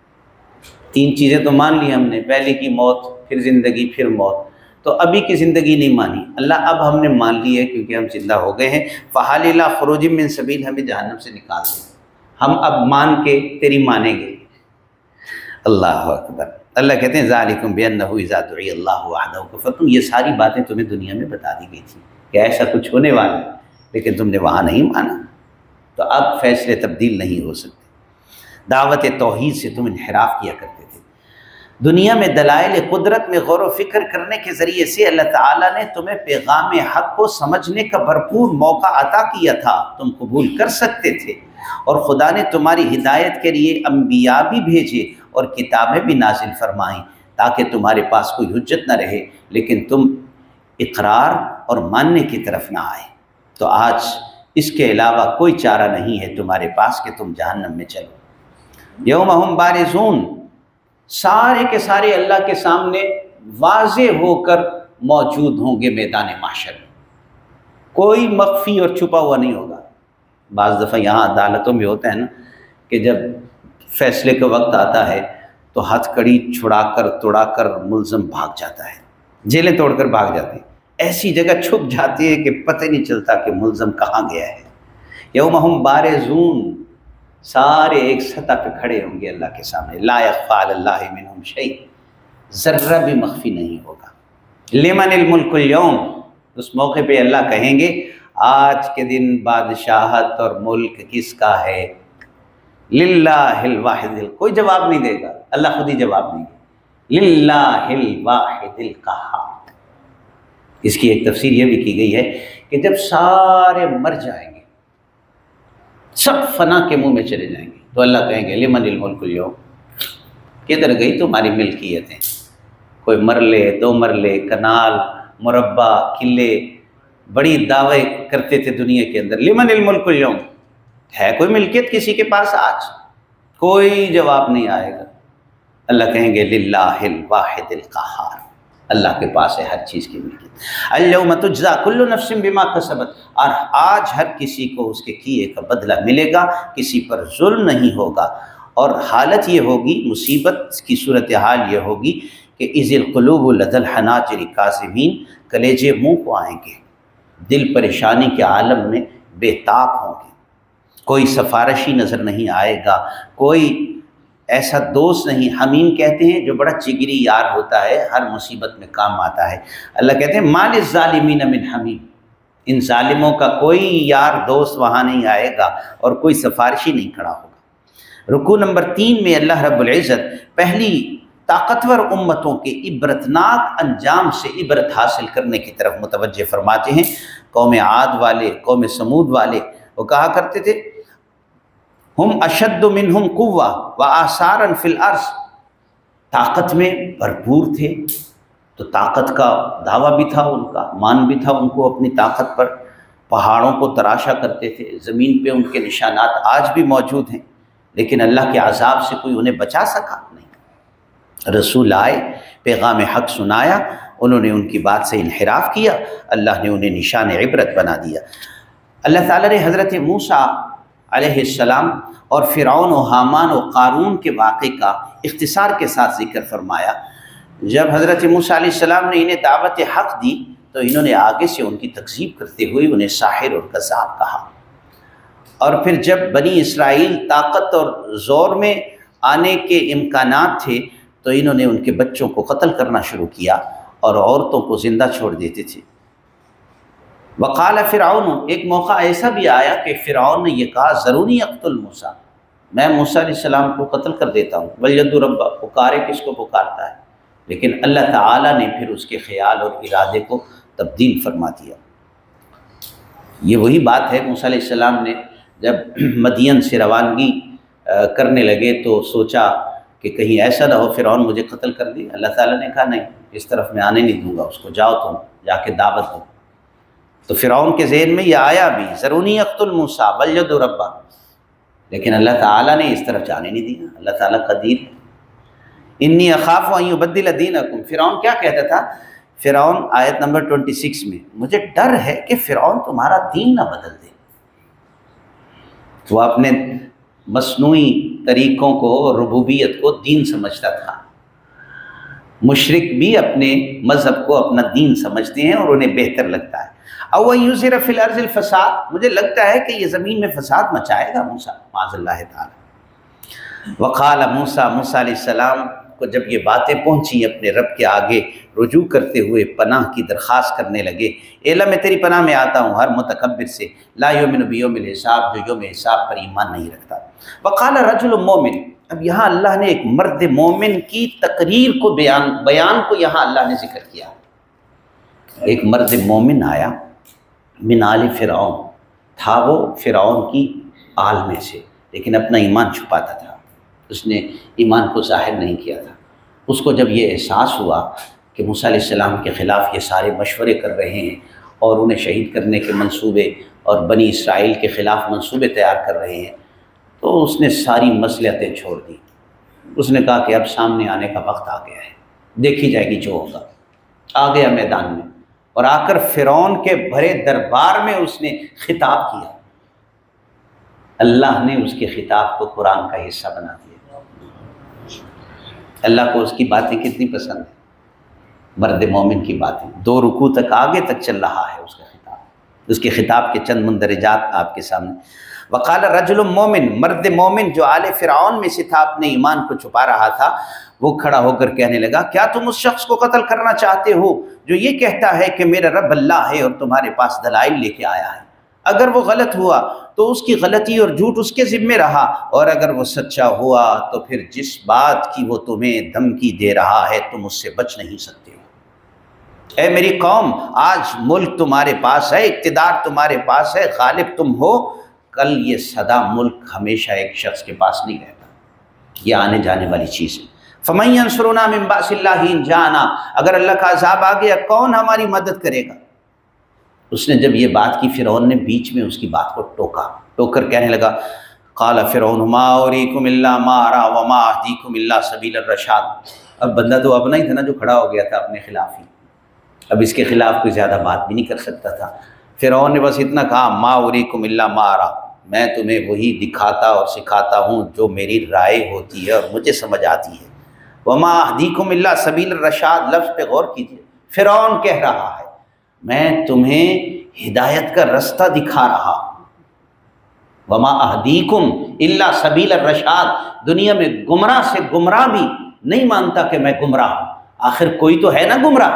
تین چیزیں تو مان لی ہم نے، پہلے کی موت، پھر زندگی، پھر موت، تو ابھی کی زندگی نہیں مانی اللہ، اب ہم نے مان لی ہے کیونکہ ہم زندہ ہو گئے ہیں، فحال لا خروج من سبیل، ہمیں جہنم سے نکال دیں، ہم اب مان کے تیری مانیں گے۔ اللہ اکبر۔ اللہ کہتے ہیں ذالکم بانہ اذا دعی اللہ وحدہ کفرتم، یہ ساری باتیں تمہیں دنیا میں بتا دی گئی تھی کہ ایسا کچھ ہونے والا ہے، لیکن تم نے وہاں نہیں مانا، تو اب فیصلے تبدیل نہیں ہو سکتے۔ دعوت توحید سے تم انحراف کیا کرتے تھے۔ دنیا میں دلائل قدرت میں غور و فکر کرنے کے ذریعے سے اللہ تعالیٰ نے تمہیں پیغام حق کو سمجھنے کا بھرپور موقع عطا کیا تھا، تم قبول کر سکتے تھے، اور خدا نے تمہاری ہدایت کے لیے انبیاء بھی بھیجے اور کتابیں بھی نازل فرمائیں تاکہ تمہارے پاس کوئی حجت نہ رہے، لیکن تم اقرار اور ماننے کی طرف نہ آئے، تو آج اس کے علاوہ کوئی چارہ نہیں ہے تمہارے پاس کہ تم جہنم میں چلو۔ یوم ہم بارزون، سارے کے سارے اللہ کے سامنے واضح ہو کر موجود ہوں گے میدان محشر میں، کوئی مخفی اور چھپا ہوا نہیں ہوگا۔ بعض دفعہ یہاں عدالتوں میں ہوتا ہے نا کہ جب فیصلے کا وقت آتا ہے تو ہتھ کڑی چھڑا کر توڑا کر ملزم بھاگ جاتا ہے، جیلیں توڑ کر بھاگ جاتے ہیں، ایسی جگہ چھپ جاتی ہے کہ پتہ نہیں چلتا کہ ملزم کہاں گیا ہے۔ یوم ہم بارزون، سارے ایک سطح پہ کھڑے ہوں گے اللہ کے سامنے، لا یخفی علی اللہ منہم شیء، ذرہ بھی مخفی نہیں ہوگا۔ لمن الملک اليوم، اس موقع پہ اللہ کہیں گے آج کے دن بادشاہت اور ملک کس کا ہے؟ للہ الواحد، کوئی جواب نہیں دے گا، اللہ خود ہی جواب دیں گے، للہ الواحد القہار۔ اس کی ایک تفسیر یہ بھی کی گئی ہے کہ جب سارے مر جائیں گے، سب فنا کے منہ میں چلے جائیں گے، تو اللہ کہیں گے لمن الملک اليوم، کدھر گئی تمہاری ملکیتیں؟ کوئی مرلے، دو مرلے، کنال، مربع، قلعے، بڑی دعوے کرتے تھے دنیا کے اندر، لمن الملک اليوم، ہے کوئی ملکیت کسی کے پاس؟ آج کوئی جواب نہیں آئے گا، اللہ کہیں گے للہ الواحد القہار، اللہ کے پاس ہے ہر چیز کی ملکیت۔ الیوم تجزی کل نفس بما کسبت، اور آج ہر کسی کو اس کے کیے کا بدلہ ملے گا، کسی پر ظلم نہیں ہوگا، اور حالت یہ ہوگی، مصیبت کی صورتحال یہ ہوگی کہ اذ القلوب لدی الحناجر کاظمین، کلیجے منہ کو آئیں گے، دل پریشانی کے عالم میں بے تاب ہوں گے، کوئی سفارشی نظر نہیں آئے گا، کوئی ایسا دوست نہیں، حمیم کہتے ہیں جو بڑا جگری یار ہوتا ہے، ہر مصیبت میں کام آتا ہے۔ اللہ کہتے ہیں ما للظالمین من حمیم، ان ظالموں کا کوئی یار دوست وہاں نہیں آئے گا اور کوئی سفارشی نہیں کھڑا ہوگا۔ رکوع نمبر تین میں اللہ رب العزت پہلی طاقتور امتوں کے عبرتناک انجام سے عبرت حاصل کرنے کی طرف متوجہ فرماتے ہیں۔ قوم عاد والے، قوم سمود والے، وہ کہا کرتے تھے ہم اشد منہم قوہ وآثارا فی الارض، طاقت میں بھرپور تھے، تو طاقت کا دعویٰ بھی تھا ان کا، مان بھی تھا ان کو اپنی طاقت پر، پہاڑوں کو تراشا کرتے تھے، زمین پہ ان کے نشانات آج بھی موجود ہیں، لیکن اللہ کے عذاب سے کوئی انہیں بچا سکا نہیں۔ رسول آئے، پیغام حق سنایا، انہوں نے ان کی بات سے انحراف کیا، اللہ نے انہیں نشان عبرت بنا دیا۔ اللہ تعالیٰ نے حضرت موسیٰ علیہ السلام اور فرعون و حامان و قارون کے واقعے کا اختصار کے ساتھ ذکر فرمایا۔ جب حضرت موسیٰ علیہ السلام نے انہیں دعوت حق دی تو انہوں نے آگے سے ان کی تکذیب کرتے ہوئے انہیں ساحر اور کذاب کہا، اور پھر جب بنی اسرائیل طاقت اور زور میں آنے کے امکانات تھے تو انہوں نے ان کے بچوں کو قتل کرنا شروع کیا اور عورتوں کو زندہ چھوڑ دیتے تھے۔ وقال فرعون، ایک موقع ایسا بھی آیا کہ فرعون نے یہ کہا ضرونی اقتل موسیٰ، میں موسیٰ علیہ السلام کو قتل کر دیتا ہوں، وَلْيَدْعُ رَبَّهُ، پکارے کس کو پکارتا ہے، لیکن اللہ تعالیٰ نے پھر اس کے خیال اور ارادے کو تبدیل فرما دیا۔ یہ وہی بات ہے، موسیٰ علیہ السلام نے جب مدین سے روانگی کرنے لگے تو سوچا کہ کہیں ایسا نہ ہو فرعون مجھے قتل کر دے، اللہ تعالیٰ نے کہا نہیں، اس طرف میں آنے نہیں دوں گا اس کو، جاؤ تم جا کے دعوت دو۔ تو فرعون کے ذہن میں یہ آیا بھی ضرونی اقتل موسیٰ وَلْيَدْعُ رَبَّهُ، لیکن اللہ تعالیٰ نے اس طرف جانے نہیں دیا، اللہ تعالیٰ قدیر ہے۔ انی اخاف ان یبدل دینکم، فرعون کیا کہتا تھا؟ فرعون آیت نمبر چھبیس میں، مجھے ڈر ہے کہ فرعون تمہارا دین نہ بدل دے۔ وہ اپنے مصنوعی طریقوں کو، ربوبیت کو دین سمجھتا تھا۔ مشرک بھی اپنے مذہب کو اپنا دین سمجھتے ہیں اور انہیں بہتر لگتا ہے۔ او یظہر فی الارض الفساد، مجھے لگتا ہے کہ یہ زمین میں فساد مچائے گا موسیٰ، معاذ اللہ تعالی۔ وقال موسیٰ، موسیٰ علیہ السلام کو جب یہ باتیں پہنچی اپنے رب کے آگے رجوع کرتے ہوئے پناہ کی درخواست کرنے لگے، اے اللہ میں تیری پناہ میں آتا ہوں ہر متکبر سے، لا یؤمن بیوم الحساب، جو یوم حساب پر ایمان نہیں رکھتا۔ وقال رجل مومن، اب یہاں اللہ نے ایک مرد مومن کی تقریر کو بیان بیان کو یہاں اللہ نے ذکر کیا۔ ایک مرد مومن آیا، من آل فرعون، تھا وہ فرعون کی آل میں سے، لیکن اپنا ایمان چھپاتا تھا، اس نے ایمان کو ظاہر نہیں کیا تھا۔ اس کو جب یہ احساس ہوا کہ موسیٰ علیہ السلام کے خلاف یہ سارے مشورے کر رہے ہیں اور انہیں شہید کرنے کے منصوبے اور بنی اسرائیل کے خلاف منصوبے تیار کر رہے ہیں، تو اس نے ساری مصلحتیں چھوڑ دی۔ اس نے کہا کہ اب سامنے آنے کا وقت آ گیا ہے، دیکھی جائے گی جو ہوگا۔ آ گیا میدان میں اور آ کر فرعون کے بھرے دربار میں اس نے خطاب کیا۔ اللہ نے اس کے خطاب کو قرآن کا حصہ بنا دیا۔ اللہ کو اس کی باتیں کتنی پسند ہیں، مرد مومن کی باتیں۔ دو رکوع تک آگے تک چل رہا ہے اس کا خطاب، اس کے خطاب کے چند مندرجات آپ کے سامنے۔ وقال رجل مومن، مرد مومن جو آل فرعون میں سے تھا، اپنے ایمان کو چھپا رہا تھا، وہ کھڑا ہو کر کہنے لگا، کیا تم اس شخص کو قتل کرنا چاہتے ہو جو یہ کہتا ہے کہ میرا رب اللہ ہے اور تمہارے پاس دلائل لے کے آیا ہے؟ اگر وہ غلط ہوا تو اس کی غلطی اور جھوٹ اس کے ذمے رہا، اور اگر وہ سچا ہوا تو پھر جس بات کی وہ تمہیں دھمکی دے رہا ہے تم اس سے بچ نہیں سکتے ہو۔ اے میری قوم، آج ملک تمہارے پاس ہے، اقتدار تمہارے پاس ہے، غالب تم ہو، کل یہ سدا ملک ہمیشہ ایک شخص کے پاس نہیں رہتا، یہ آنے جانے والی چیز ہے۔ فَمَن يَنصُرُنَا مِن بَأْسِ اللَّهِ إِن جَاءَنَا، اگر اللہ کا عذاب آ گیا کون ہماری مدد کرے گا؟ اس نے جب یہ بات کی، فرعون نے بیچ میں اس کی بات کو ٹوکا، ٹوک کر کہنے لگا، قال فرعون ما اریکم الا ما ارى وما اهدیکم الا سبیل الرشاد۔ اب بندہ تو اپنا ہی تھا نا جو کھڑا ہو گیا تھا اپنے خلاف ہی، اب اس کے خلاف کوئی زیادہ بات بھی نہیں کر سکتا تھا۔ فرعون نے بس اتنا کہا، ما اریکم الا ما ارى، میں تمہیں وہی دکھاتا اور سکھاتا ہوں جو میری رائے ہوتی ہے اور مجھے سمجھ آتی ہے۔ وما اهدیکم الا سبیل الرشاد، لفظ پہ غور کیجیے، فرعون کہہ رہا ہے میں تمہیں ہدایت کا رستہ دکھا رہا ہوں۔ وما اہدیکم الا سبیل الرشاد، دنیا میں گمراہ سے گمراہ بھی نہیں مانتا کہ میں گمراہ ہوں، آخر کوئی تو ہے نا گمراہ،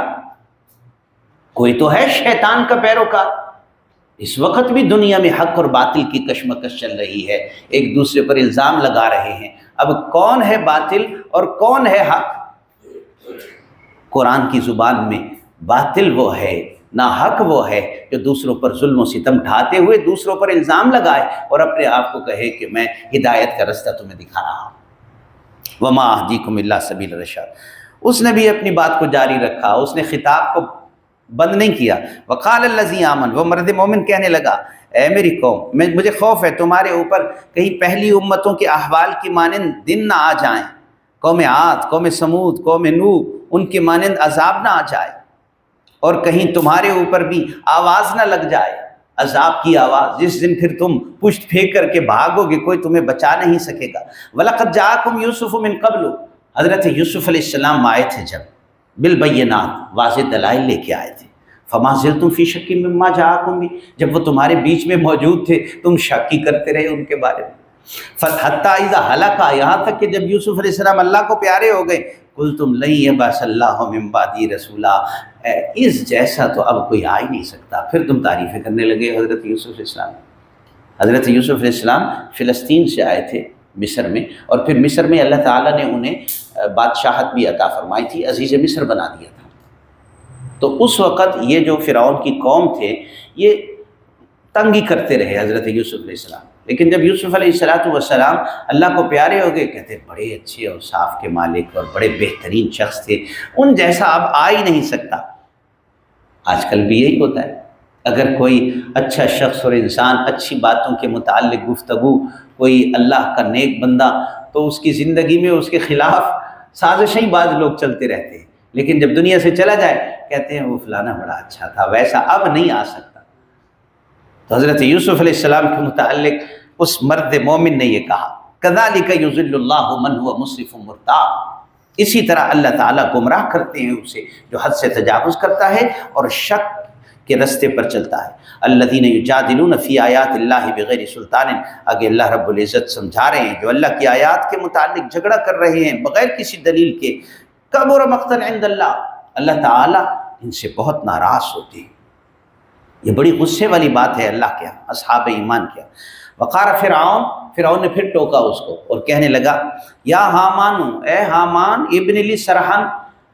کوئی تو ہے شیطان کا پیروکار۔ اس وقت بھی دنیا میں حق اور باطل کی کشمکش چل رہی ہے، ایک دوسرے پر الزام لگا رہے ہیں۔ اب کون ہے باطل اور کون ہے حق؟ قرآن کی زبان میں باطل وہ ہے، نہ حق وہ ہے جو دوسروں پر ظلم و ستم ڈھاتے ہوئے دوسروں پر الزام لگائے اور اپنے آپ کو کہے کہ میں ہدایت کا رستہ تمہیں دکھا رہا ہوں۔ وما اہدیکم الا سبیل الرشاد، اس نے بھی اپنی بات کو جاری رکھا، اس نے خطاب کو بند نہیں کیا۔ وقال الذی آمن، وہ مرد مومن کہنے لگا، اے میری قوم، میں مجھے خوف ہے تمہارے اوپر کہیں پہلی امتوں کے احوال کی مانند دن نہ آ جائیں، قوم عاد، قوم سمود، قوم نوح، ان کے مانند عذاب نہ آ جائے، اور کہیں تمہارے اوپر بھی آواز نہ لگ جائے، عذاب کی آواز، جس دن پھر تم پشت پھینک کر کے بھاگو گے، کوئی تمہیں بچا نہیں سکے گا۔ وَلَقَدْ جَاءَكُمْ يُوسُفُ مِن قَبْلُ، حضرت یوسف علیہ السلام آئے تھے جب، بالبینات، واضح دلائل لے کے آئے تھے۔ فَمَا زِلْتُمْ فِي شَكٍّ مِّمَّا جَاءَكُمْ بِهِ، جب وہ تمہارے بیچ میں موجود تھے تم شک ہی کرتے رہے ان کے بارے میں۔ فَحَتَّىٰ إِذَا هَلَكَ، یہاں تک کہ جب یوسف علیہ السلام اللہ کو پیارے ہو گئے، قُلْتُمْ لَن يَبْعَثَ اللَّهُ مِن بَعْدِي رَسُولًا، اس جیسا تو اب کوئی آ ہی نہیں سکتا۔ پھر تم تعریفیں کرنے لگے حضرت یوسف علیہ السلام۔ حضرت یوسف علیہ السلام فلسطین سے آئے تھے مصر میں، اور پھر مصر میں اللہ تعالیٰ نے انہیں بادشاہت بھی عطا فرمائی تھی، عزیز مصر بنا دیا تھا۔ تو اس وقت یہ جو فرعون کی قوم تھے یہ تنگی کرتے رہے حضرت یوسف علیہ السلام، لیکن جب یوسف علیہ السلام والسلام اللہ کو پیارے ہو گئے، کہتے بڑے اچھے اور صاف کے مالک اور بڑے بہترین شخص تھے، ان جیسا اب آ ہی نہیں سکتا۔ آج کل بھی یہی ہوتا ہے، اگر کوئی اچھا شخص اور انسان اچھی باتوں کے متعلق گفتگو، کوئی اللہ کا نیک بندہ، تو اس کی زندگی میں اس کے خلاف سازشیں بعض لوگ چلتے رہتے ہیں، لیکن جب دنیا سے چلا جائے کہتے ہیں وہ فلانا بڑا اچھا تھا، ویسا اب نہیں آ سکتا۔ تو حضرت یوسف علیہ السلام کے متعلق اس مرد مومن نے یہ کہا کذالک یضل اللہ من هو مسرف مرتاب، اسی طرح اللہ تعالیٰ گمراہ کرتے ہیں اسے جو حد سے تجاوز کرتا ہے اور شک کے رستے پر چلتا ہے۔ الذین یجادلون فی آیات اللہ بغیر سلطان، آگے اللہ رب العزت سمجھا رہے ہیں جو اللہ کی آیات کے متعلق جھگڑا کر رہے ہیں بغیر کسی دلیل کے، کبر مقتا عند اللہ، اللہ تعالیٰ ان سے بہت ناراض ہوتے ہیں۔ یہ بڑی غصے والی بات ہے اللہ کے ہاں، اصحاب ایمان کیا۔ وقار فرعون، فرعون نے پھر ٹوکا اس کو اور کہنے لگا یا حامان، اے حامان ابن لی سرحن،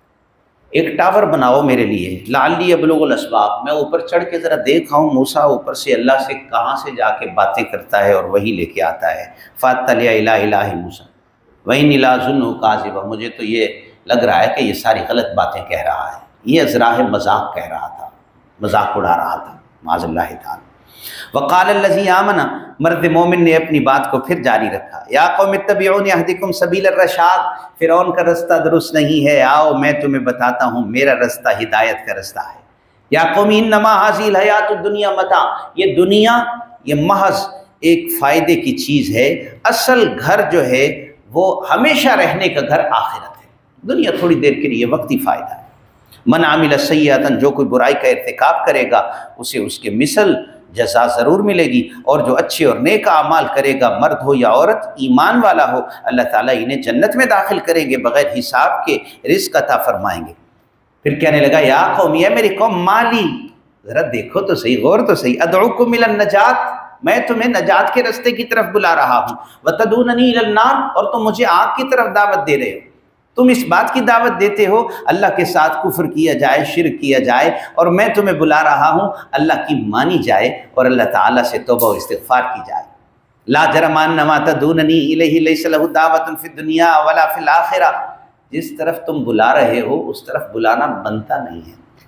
ایک ٹاور بناؤ میرے لیے، لعلی ابلغ الاسباب، میں اوپر چڑھ کے ذرا دیکھ آؤں موسیٰ اوپر سے اللہ سے کہاں سے جا کے باتیں کرتا ہے اور وہی لے کے آتا ہے۔ فاطلع الی الہ موسیٰ وانی لاظنہ کاذبا، مجھے تو یہ لگ رہا ہے کہ یہ ساری غلط باتیں کہہ رہا ہے، یہ ازراہ مذاق کہہ رہا تھا، مذاق اڑا رہا تھا، معاذ اللہ تعالی۔ وقال الذی آمن، مرد مومن نے اپنی بات کو پھر جاری رکھا، یا قوم اتبعون اہدکم سبیل الرشاد، فرعون کا رستہ درست نہیں ہے، آؤ میں تمہیں بتاتا ہوں میرا رستہ ہدایت کا رستہ ہے۔ یا قوم انما ھذہ الحیات الدنیا متاع، یہ دنیا یہ محض ایک فائدے کی چیز ہے، اصل گھر جو ہے وہ ہمیشہ رہنے کا گھر آخرت ہے، دنیا تھوڑی دیر کے لیے وقتی فائدہ ہے۔ من عمل سیئۃ، جو کوئی برائی کا ارتکاب کرے گا اسے اس کے مثل جزا ضرور ملے گی، اور جو اچھے اور نیک اعمال کرے گا مرد ہو یا عورت ایمان والا ہو اللہ تعالیٰ انہیں جنت میں داخل کریں گے بغیر حساب کے، رزق عطا فرمائیں گے۔ پھر کہنے لگا یا قوم، یہ میری قوم، مالی، ذرا دیکھو تو صحیح، غور تو صحیح، ادعوکم الی النجات، میں تمہیں نجات کے رستے کی طرف بلا رہا ہوں، وتدعوننی الی النار، اور تم مجھے آگ کی طرف دعوت دے رہے ہو۔ تم اس بات کی دعوت دیتے ہو اللہ کے ساتھ کفر کیا جائے، شرک کیا جائے، اور میں تمہیں بلا رہا ہوں اللہ کی مانی جائے اور اللہ تعالیٰ سے توبہ و استغفار کی جائے۔ لا جرم ان ما تدعوننی الیہ لیس لہ دعوۃ فی الدنیا ولا فی الآخرہ، جس طرف تم بلا رہے ہو اس طرف بلانا بنتا نہیں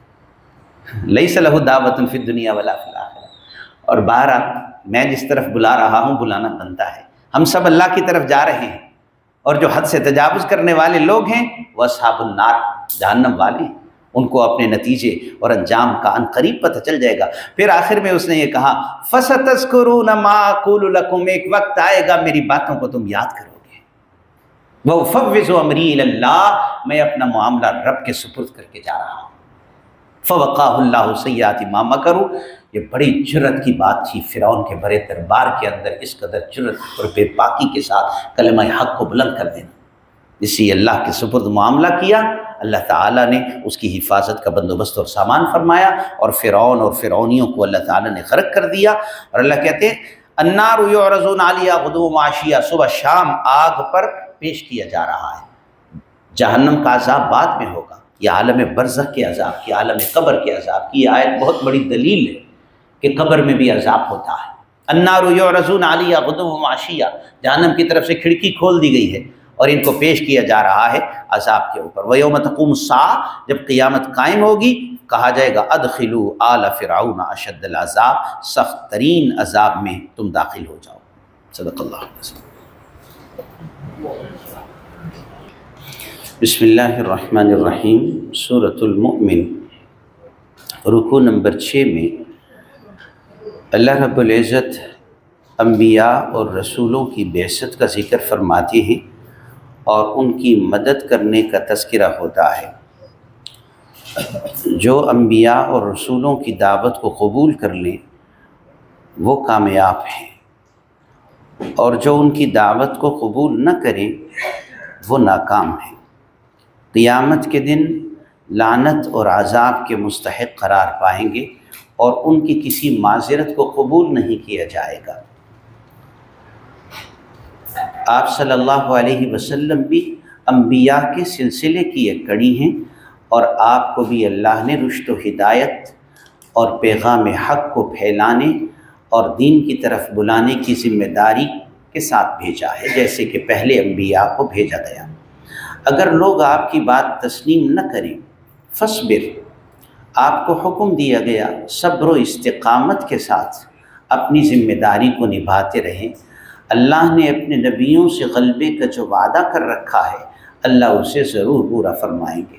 ہے، لیس لہ دعوۃ فی الدنیا ولا فی الآخرہ، اور بہرحال میں جس طرف بلا رہا ہوں بلانا بنتا ہے۔ ہم سب اللہ کی طرف جا رہے ہیں، اور جو حد سے تجاوز کرنے والے لوگ ہیں وہ اصحاب النار، جہنم والے ہیں، ان کو اپنے نتیجے اور انجام کا ان قریب پتہ چل جائے گا۔ پھر آخر میں اس نے یہ کہا فَسَتَذْكُرُونَ مَا أَقُولُ لَكُمْ، ایک وقت آئے گا میری باتوں کو تم یاد کرو گے۔ وَأُفَوِّضُ أَمْرِي إِلَى اللَّهِ، میں اپنا معاملہ رب کے سپرد کر کے جا رہا ہوں۔ فَوَقَاهُ اللَّهُ سَيِّئَاتِ مَا مَكَرُوا، یہ بڑی جرت کی بات تھی فرعون کے بڑے دربار کے اندر، اس قدر جرت اور بے باکی کے ساتھ کلمہ حق کو بلند کر دینا۔ اسی اللہ کے سپرد معاملہ کیا، اللہ تعالیٰ نے اس کی حفاظت کا بندوبست اور سامان فرمایا، اور فرعون اور فرعونیوں کو اللہ تعالیٰ نے غرق کر دیا۔ اور اللہ کہتے ہیں النار یعرضون علیہا غدوا وعشیا، صبح شام آگ پر پیش کیا جا رہا ہے۔ جہنم کا عذاب بعد میں ہوگا، یہ عالم برزخ کے عذاب کی، عالم قبر کے عذاب کی، یہ آیت بہت بڑی دلیل ہے کہ قبر میں بھی عذاب ہوتا ہے۔ النار یعرضون علیہا غدوا وعشیا، جہنم کی طرف سے کھڑکی کھول دی گئی ہے اور ان کو پیش کیا جا رہا ہے عذاب کے اوپر۔ وَيَوْمَ تَقُومُ السَّاعَةُ، جب قیامت قائم ہوگی کہا جائے گا ادخلوا آل فرعون اشد العذاب، سخت ترین عذاب میں تم داخل ہو جاؤ۔ صدق اللہ علیہ وسلم۔ بسم اللہ الرحمن الرحیم، سورۃ المؤمن، رکوع نمبر چھ میں اللہ رب العزت انبیاء اور رسولوں کی بعثت کا ذکر فرماتے ہیں اور ان کی مدد کرنے کا تذکرہ ہوتا ہے۔ جو انبیاء اور رسولوں کی دعوت کو قبول کر لیں وہ کامیاب ہیں، اور جو ان کی دعوت کو قبول نہ کریں وہ ناکام ہیں۔ قیامت کے دن لعنت اور عذاب کے مستحق قرار پائیں گے اور ان کی کسی معذرت کو قبول نہیں کیا جائے گا۔ آپ صلی اللہ علیہ وسلم بھی انبیاء کے سلسلے کی ایک کڑی ہیں، اور آپ کو بھی اللہ نے رشد و ہدایت اور پیغام حق کو پھیلانے اور دین کی طرف بلانے کی ذمہ داری کے ساتھ بھیجا ہے، جیسے کہ پہلے انبیاء کو بھیجا گیا۔ اگر لوگ آپ کی بات تسلیم نہ کریں، فصبر، آپ کو حکم دیا گیا صبر و استقامت کے ساتھ اپنی ذمہ داری کو نبھاتے رہیں۔ اللہ نے اپنے نبیوں سے غلبے کا جو وعدہ کر رکھا ہے اللہ اسے ضرور پورا فرمائیں گے،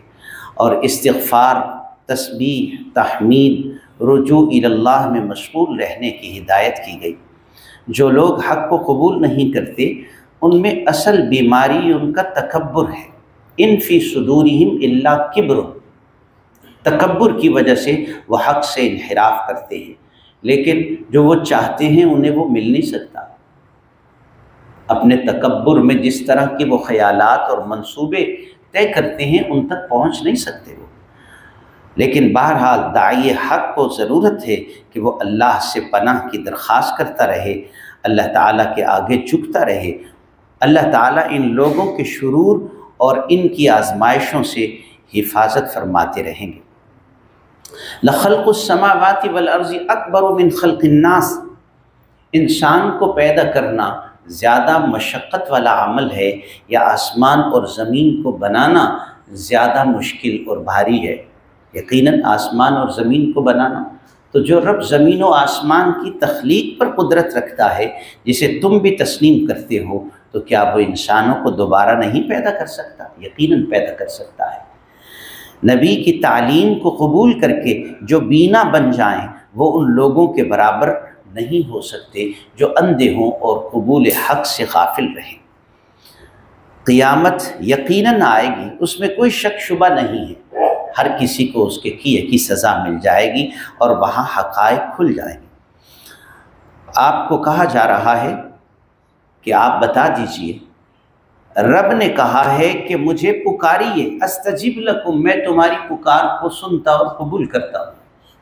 اور استغفار، تسبیح، تحمید، رجوع الی اللہ میں مشغول رہنے کی ہدایت کی گئی۔ جو لوگ حق کو قبول نہیں کرتے ان میں اصل بیماری ان کا تکبر ہے۔ ان فی صدورہم الا کبر، تکبر کی وجہ سے وہ حق سے انحراف کرتے ہیں، لیکن جو وہ چاہتے ہیں انہیں وہ مل نہیں سکتا۔ اپنے تکبر میں جس طرح کے وہ خیالات اور منصوبے طے کرتے ہیں ان تک پہنچ نہیں سکتے وہ۔ لیکن بہرحال داعی حق کو ضرورت ہے کہ وہ اللہ سے پناہ کی درخواست کرتا رہے، اللہ تعالیٰ کے آگے جھکتا رہے۔ اللہ تعالیٰ ان لوگوں کے شرور اور ان کی آزمائشوں سے حفاظت فرماتے رہیں گے۔ لخلق السماوات والارض اکبر من خلق الناس، انسان کو پیدا کرنا زیادہ مشقت والا عمل ہے یا آسمان اور زمین کو بنانا زیادہ مشکل اور بھاری ہے؟ یقیناً آسمان اور زمین کو بنانا۔ تو جو رب زمین و آسمان کی تخلیق پر قدرت رکھتا ہے جسے تم بھی تسلیم کرتے ہو، تو کیا وہ انسانوں کو دوبارہ نہیں پیدا کر سکتا؟ یقیناً پیدا کر سکتا ہے۔ نبی کی تعلیم کو قبول کر کے جو بینا بن جائیں وہ ان لوگوں کے برابر نہیں ہو سکتے جو اندھے ہوں اور قبول حق سے غافل رہیں۔ قیامت یقیناً آئے گی، اس میں کوئی شک شبہ نہیں ہے۔ ہر کسی کو اس کے کیے کی سزا مل جائے گی اور وہاں حقائق کھل جائیں گے۔ آپ کو کہا جا رہا ہے کہ آپ بتا دیجئے، رب نے کہا ہے کہ مجھے پکاریے، استجب لکم، میں تمہاری پکار کو سنتا اور قبول کرتا ہوں۔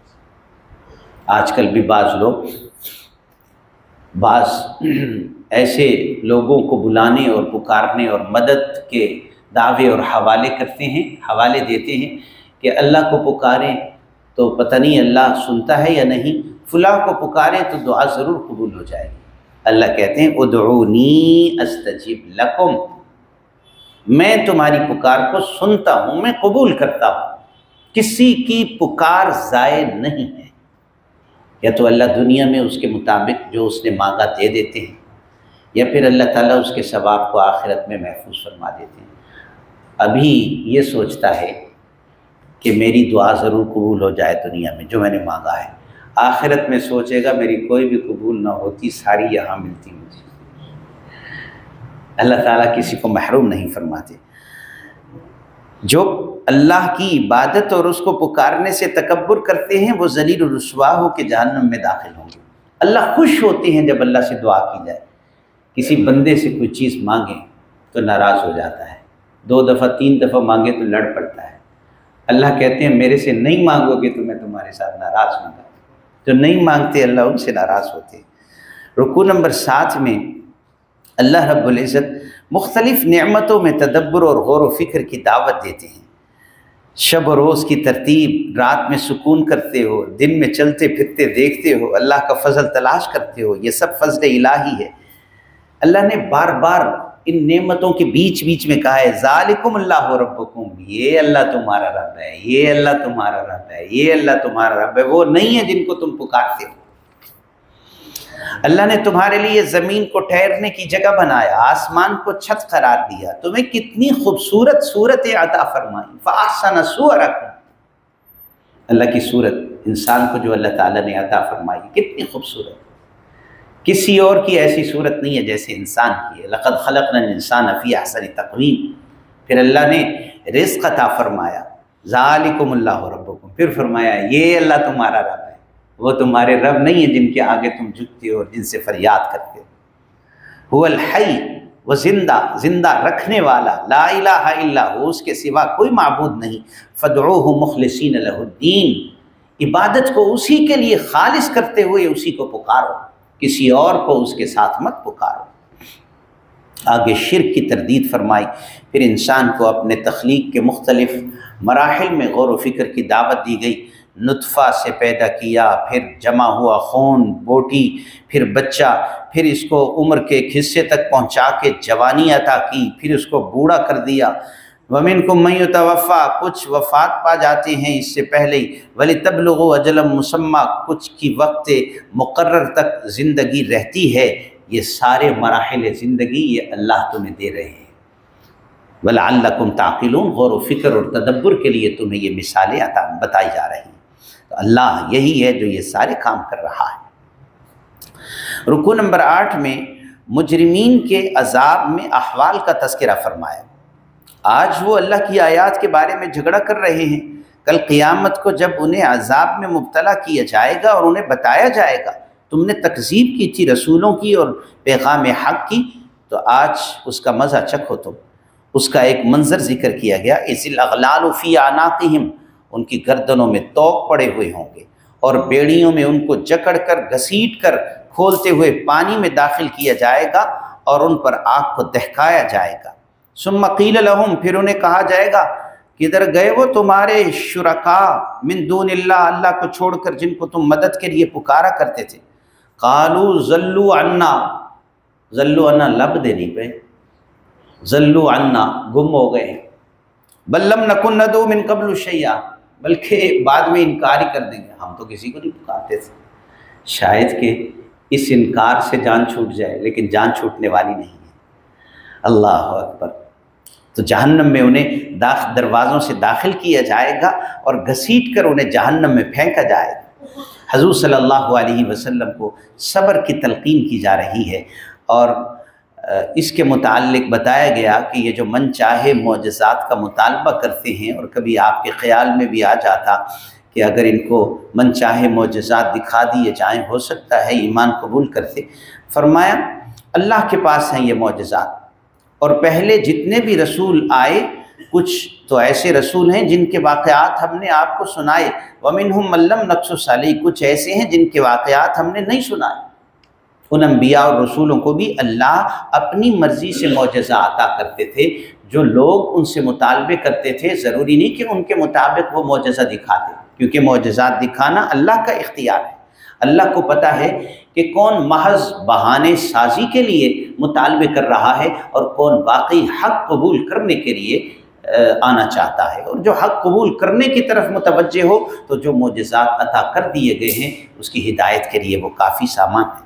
آج کل بھی بعض لوگ بعض ایسے لوگوں کو بلانے اور پکارنے اور مدد کے دعوے اور حوالے کرتے ہیں، حوالے دیتے ہیں کہ اللہ کو پکاریں تو پتہ نہیں اللہ سنتا ہے یا نہیں، فلاں کو پکاریں تو دعا ضرور قبول ہو جائے گی۔ اللہ کہتے ہیں ادعونی استجب لکم، میں تمہاری پکار کو سنتا ہوں، میں قبول کرتا ہوں۔ کسی کی پکار ضائع نہیں ہے۔ یا تو اللہ دنیا میں اس کے مطابق جو اس نے مانگا دے دیتے ہیں، یا پھر اللہ تعالیٰ اس کے ثواب کو آخرت میں محفوظ فرما دیتے ہیں۔ ابھی یہ سوچتا ہے کہ میری دعا ضرور قبول ہو جائے دنیا میں جو میں نے مانگا ہے، آخرت میں سوچے گا میری کوئی بھی قبول نہ ہوتی، ساری یہاں ملتی مجھے۔ اللہ تعالیٰ کسی کو محروم نہیں فرماتے۔ جو اللہ کی عبادت اور اس کو پکارنے سے تکبر کرتے ہیں وہ ذلیل و رسوا ہو کے جہنم میں داخل ہوں گے۔ اللہ خوش ہوتے ہیں جب اللہ سے دعا کی جائے۔ کسی بندے سے کوئی چیز مانگیں تو ناراض ہو جاتا ہے، دو دفعہ تین دفعہ مانگے تو لڑ پڑتا ہے۔ اللہ کہتے ہیں میرے سے نہیں مانگو گے تو میں تمہارے ساتھ ناراض ہوں گا۔ جو نہیں مانگتے اللہ ان سے ناراض ہوتے ہیں۔ رکوع نمبر سات میں اللہ رب العزت مختلف نعمتوں میں تدبر اور غور و فکر کی دعوت دیتے ہیں۔ شب و روز کی ترتیب، رات میں سکون کرتے ہو، دن میں چلتے پھرتے دیکھتے ہو، اللہ کا فضل تلاش کرتے ہو، یہ سب فضل الہی ہے۔ اللہ نے بار بار ان نعمتوں کے بیچ بیچ میں کہا ہے ذالکم اللہ ربکم، یہ اللہ تمہارا رب ہے، یہ اللہ تمہارا رب ہے، یہ اللہ تمہارا رب ہے، وہ نہیں ہے جن کو تم پکارتے ہو۔ اللہ نے تمہارے لیے زمین کو ٹھہرنے کی جگہ بنایا، آسمان کو چھت قرار دیا، تمہیں کتنی خوبصورت صورتیں عطا فرمائی، فاحسن صورکم، اللہ کی صورت انسان کو جو اللہ تعالیٰ نے عطا فرمائی کتنی خوبصورت، کسی اور کی ایسی صورت نہیں ہے جیسے انسان کی ہے۔ لقد خلقنا الانسان فی احسن تقویم۔ پھر اللہ نے رزق عطا فرمایا، ذالکم اللہ ربکم، پھر فرمایا یہ اللہ تمہارا رب ہے۔ وہ تمہارے رب نہیں ہیں جن کے آگے تم جھکتے ہو اور جن سے فریاد کرتے ہو۔ هو الحی، وہ زندہ زندہ رکھنے والا، لا الہ الا ہو، اس کے سوا کوئی معبود نہیں۔ فادعوہ مخلصین لہ الدین، عبادت کو اسی کے لیے خالص کرتے ہوئے اسی کو پکارو، کسی اور کو اس کے ساتھ مت پکارو۔ آگے شرک کی تردید فرمائی، پھر انسان کو اپنے تخلیق کے مختلف مراحل میں غور و فکر کی دعوت دی گئی۔ نطفہ سے پیدا کیا، پھر جمع ہوا خون، بوٹی، پھر بچہ، پھر اس کو عمر کے ایک حصے تک پہنچا کے جوانی عطا کی، پھر اس کو بوڑھا کر دیا۔ وَمِنْكُمْ مَن يُتَوَفَّىٰ، کچھ وفات پا جاتے ہیں اس سے پہلے ہی۔ وَلِتَبْلُغُوا أَجَلًا مُّسَمًّى، کچھ کی وقت مقرر تک زندگی رہتی ہے۔ یہ سارے مراحل زندگی یہ اللہ تمہیں دے رہے ہیں۔ وَلَعَلَّكُمْ تَعْقِلُونَ، غور و فکر اور تدبر کے لیے تمہیں یہ مثالیں عطا بتائی جا رہی ہیں۔ تو اللہ یہی ہے جو یہ سارے کام کر رہا ہے۔ رکوع نمبر آٹھ میں مجرمین کے عذاب میں احوال کا تذکرہ فرمایا۔ آج وہ اللہ کی آیات کے بارے میں جھگڑا کر رہے ہیں، کل قیامت کو جب انہیں عذاب میں مبتلا کیا جائے گا اور انہیں بتایا جائے گا تم نے تکذیب کی تھی رسولوں کی اور پیغام حق کی، تو آج اس کا مزہ چکھو تم۔ اس کا ایک منظر ذکر کیا گیا، اِذِ الْأَغْلَالُ فِي أَعْنَاقِهِمْ، ان کی گردنوں میں توق پڑے ہوئے ہوں گے اور بیڑیوں میں ان کو جکڑ کر گھسیٹ کر کھولتے ہوئے پانی میں داخل کیا جائے گا اور ان پر آگ کو دہکایا جائے گا۔ ثم قیل لہم، پھر انہیں کہا جائے گا کدھر گئے وہ تمہارے شرکاء من دون اللہ، اللہ کو چھوڑ کر جن کو تم مدد کے لیے پکارا کرتے تھے۔ قالوا ضلوا عنا، ضلوا عنا لب دے نہیں پہ، ضلوا عنا گم ہو گئے ہیں۔ بل لم نکن ندعو من قبل شیئا، بلکہ بعد میں انکار ہی کر دیں گے، ہم تو کسی کو نہیں پکارتے تھے۔ شاید کہ اس انکار سے جان چھوٹ جائے، لیکن جان چھوٹنے والی نہیں ہے۔ اللہ اکبر۔ تو جہنم میں انہیں داخ دروازوں سے داخل کیا جائے گا اور گھسیٹ کر انہیں جہنم میں پھینکا جائے گا۔ حضور صلی اللہ علیہ وسلم کو صبر کی تلقین کی جا رہی ہے، اور اس کے متعلق بتایا گیا کہ یہ جو من چاہے معجزات کا مطالبہ کرتے ہیں، اور کبھی آپ کے خیال میں بھی آ جاتا کہ اگر ان کو من چاہے معجزات دکھا دیے جائیں ہو سکتا ہے ایمان قبول کرتے۔ فرمایا اللہ کے پاس ہیں یہ معجزات، اور پہلے جتنے بھی رسول آئے کچھ تو ایسے رسول ہیں جن کے واقعات ہم نے آپ کو سنائے، وَمِنْهُمْ مَن لَّمْ نَقْصُصْ عَلَيْكَ، کچھ ایسے ہیں جن کے واقعات ہم نے نہیں سنائے۔ ان انبیاء اور رسولوں کو بھی اللہ اپنی مرضی سے معجزہ عطا کرتے تھے، جو لوگ ان سے مطالبے کرتے تھے ضروری نہیں کہ ان کے مطابق وہ معجزہ دکھاتے، کیونکہ معجزات دکھانا اللہ کا اختیار ہے۔ اللہ کو پتہ ہے کہ کون محض بہانے سازی کے لیے مطالبے کر رہا ہے اور کون واقعی حق قبول کرنے کے لیے آنا چاہتا ہے، اور جو حق قبول کرنے کی طرف متوجہ ہو تو جو معجزات عطا کر دیے گئے ہیں اس کی ہدایت کے لیے وہ کافی سامان ہے۔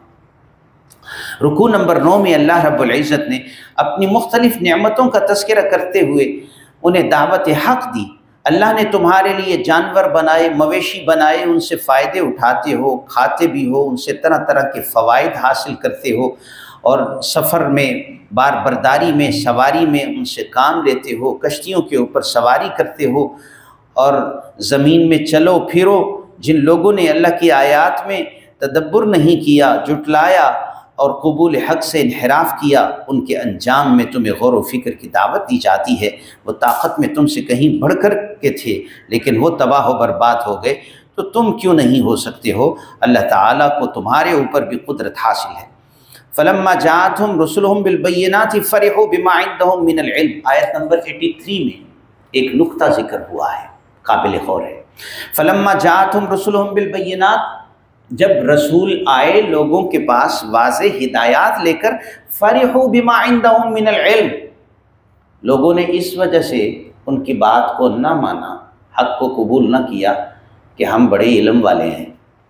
رکوع نمبر نو میں اللہ رب العزت نے اپنی مختلف نعمتوں کا تذکرہ کرتے ہوئے انہیں دعوت حق دی۔ اللہ نے تمہارے لیے جانور بنائے، مویشی بنائے، ان سے فائدے اٹھاتے ہو، کھاتے بھی ہو، ان سے طرح طرح کے فوائد حاصل کرتے ہو، اور سفر میں بار برداری میں سواری میں ان سے کام لیتے ہو، کشتیوں کے اوپر سواری کرتے ہو، اور زمین میں چلو پھرو۔ جن لوگوں نے اللہ کی آیات میں تدبر نہیں کیا، جھٹلایا اور قبول حق سے انحراف کیا، ان کے انجام میں تمہیں غور و فکر کی دعوت دی جاتی ہے۔ وہ طاقت میں تم سے کہیں بڑھ کر کے تھے لیکن وہ تباہ و برباد ہو گئے، تو تم کیوں نہیں ہو سکتے ہو؟ اللہ تعالیٰ کو تمہارے اوپر بھی قدرت حاصل ہے۔ فلما جاءتهم رسلهم بالبينات فرحوا بما عندهم من العلم، آیت نمبر تراسی میں ایک نقطہ ذکر ہوا ہے قابل غور ہے۔ فلما جاءتهم رسلهم بالبينات، جب رسول آئے لوگوں کے پاس واضح ہدایات لے کر، فرحوا بما عندهم من العلم، لوگوں نے اس وجہ سے ان کی بات کو نہ مانا، حق کو قبول نہ کیا کہ ہم بڑے علم والے ہیں۔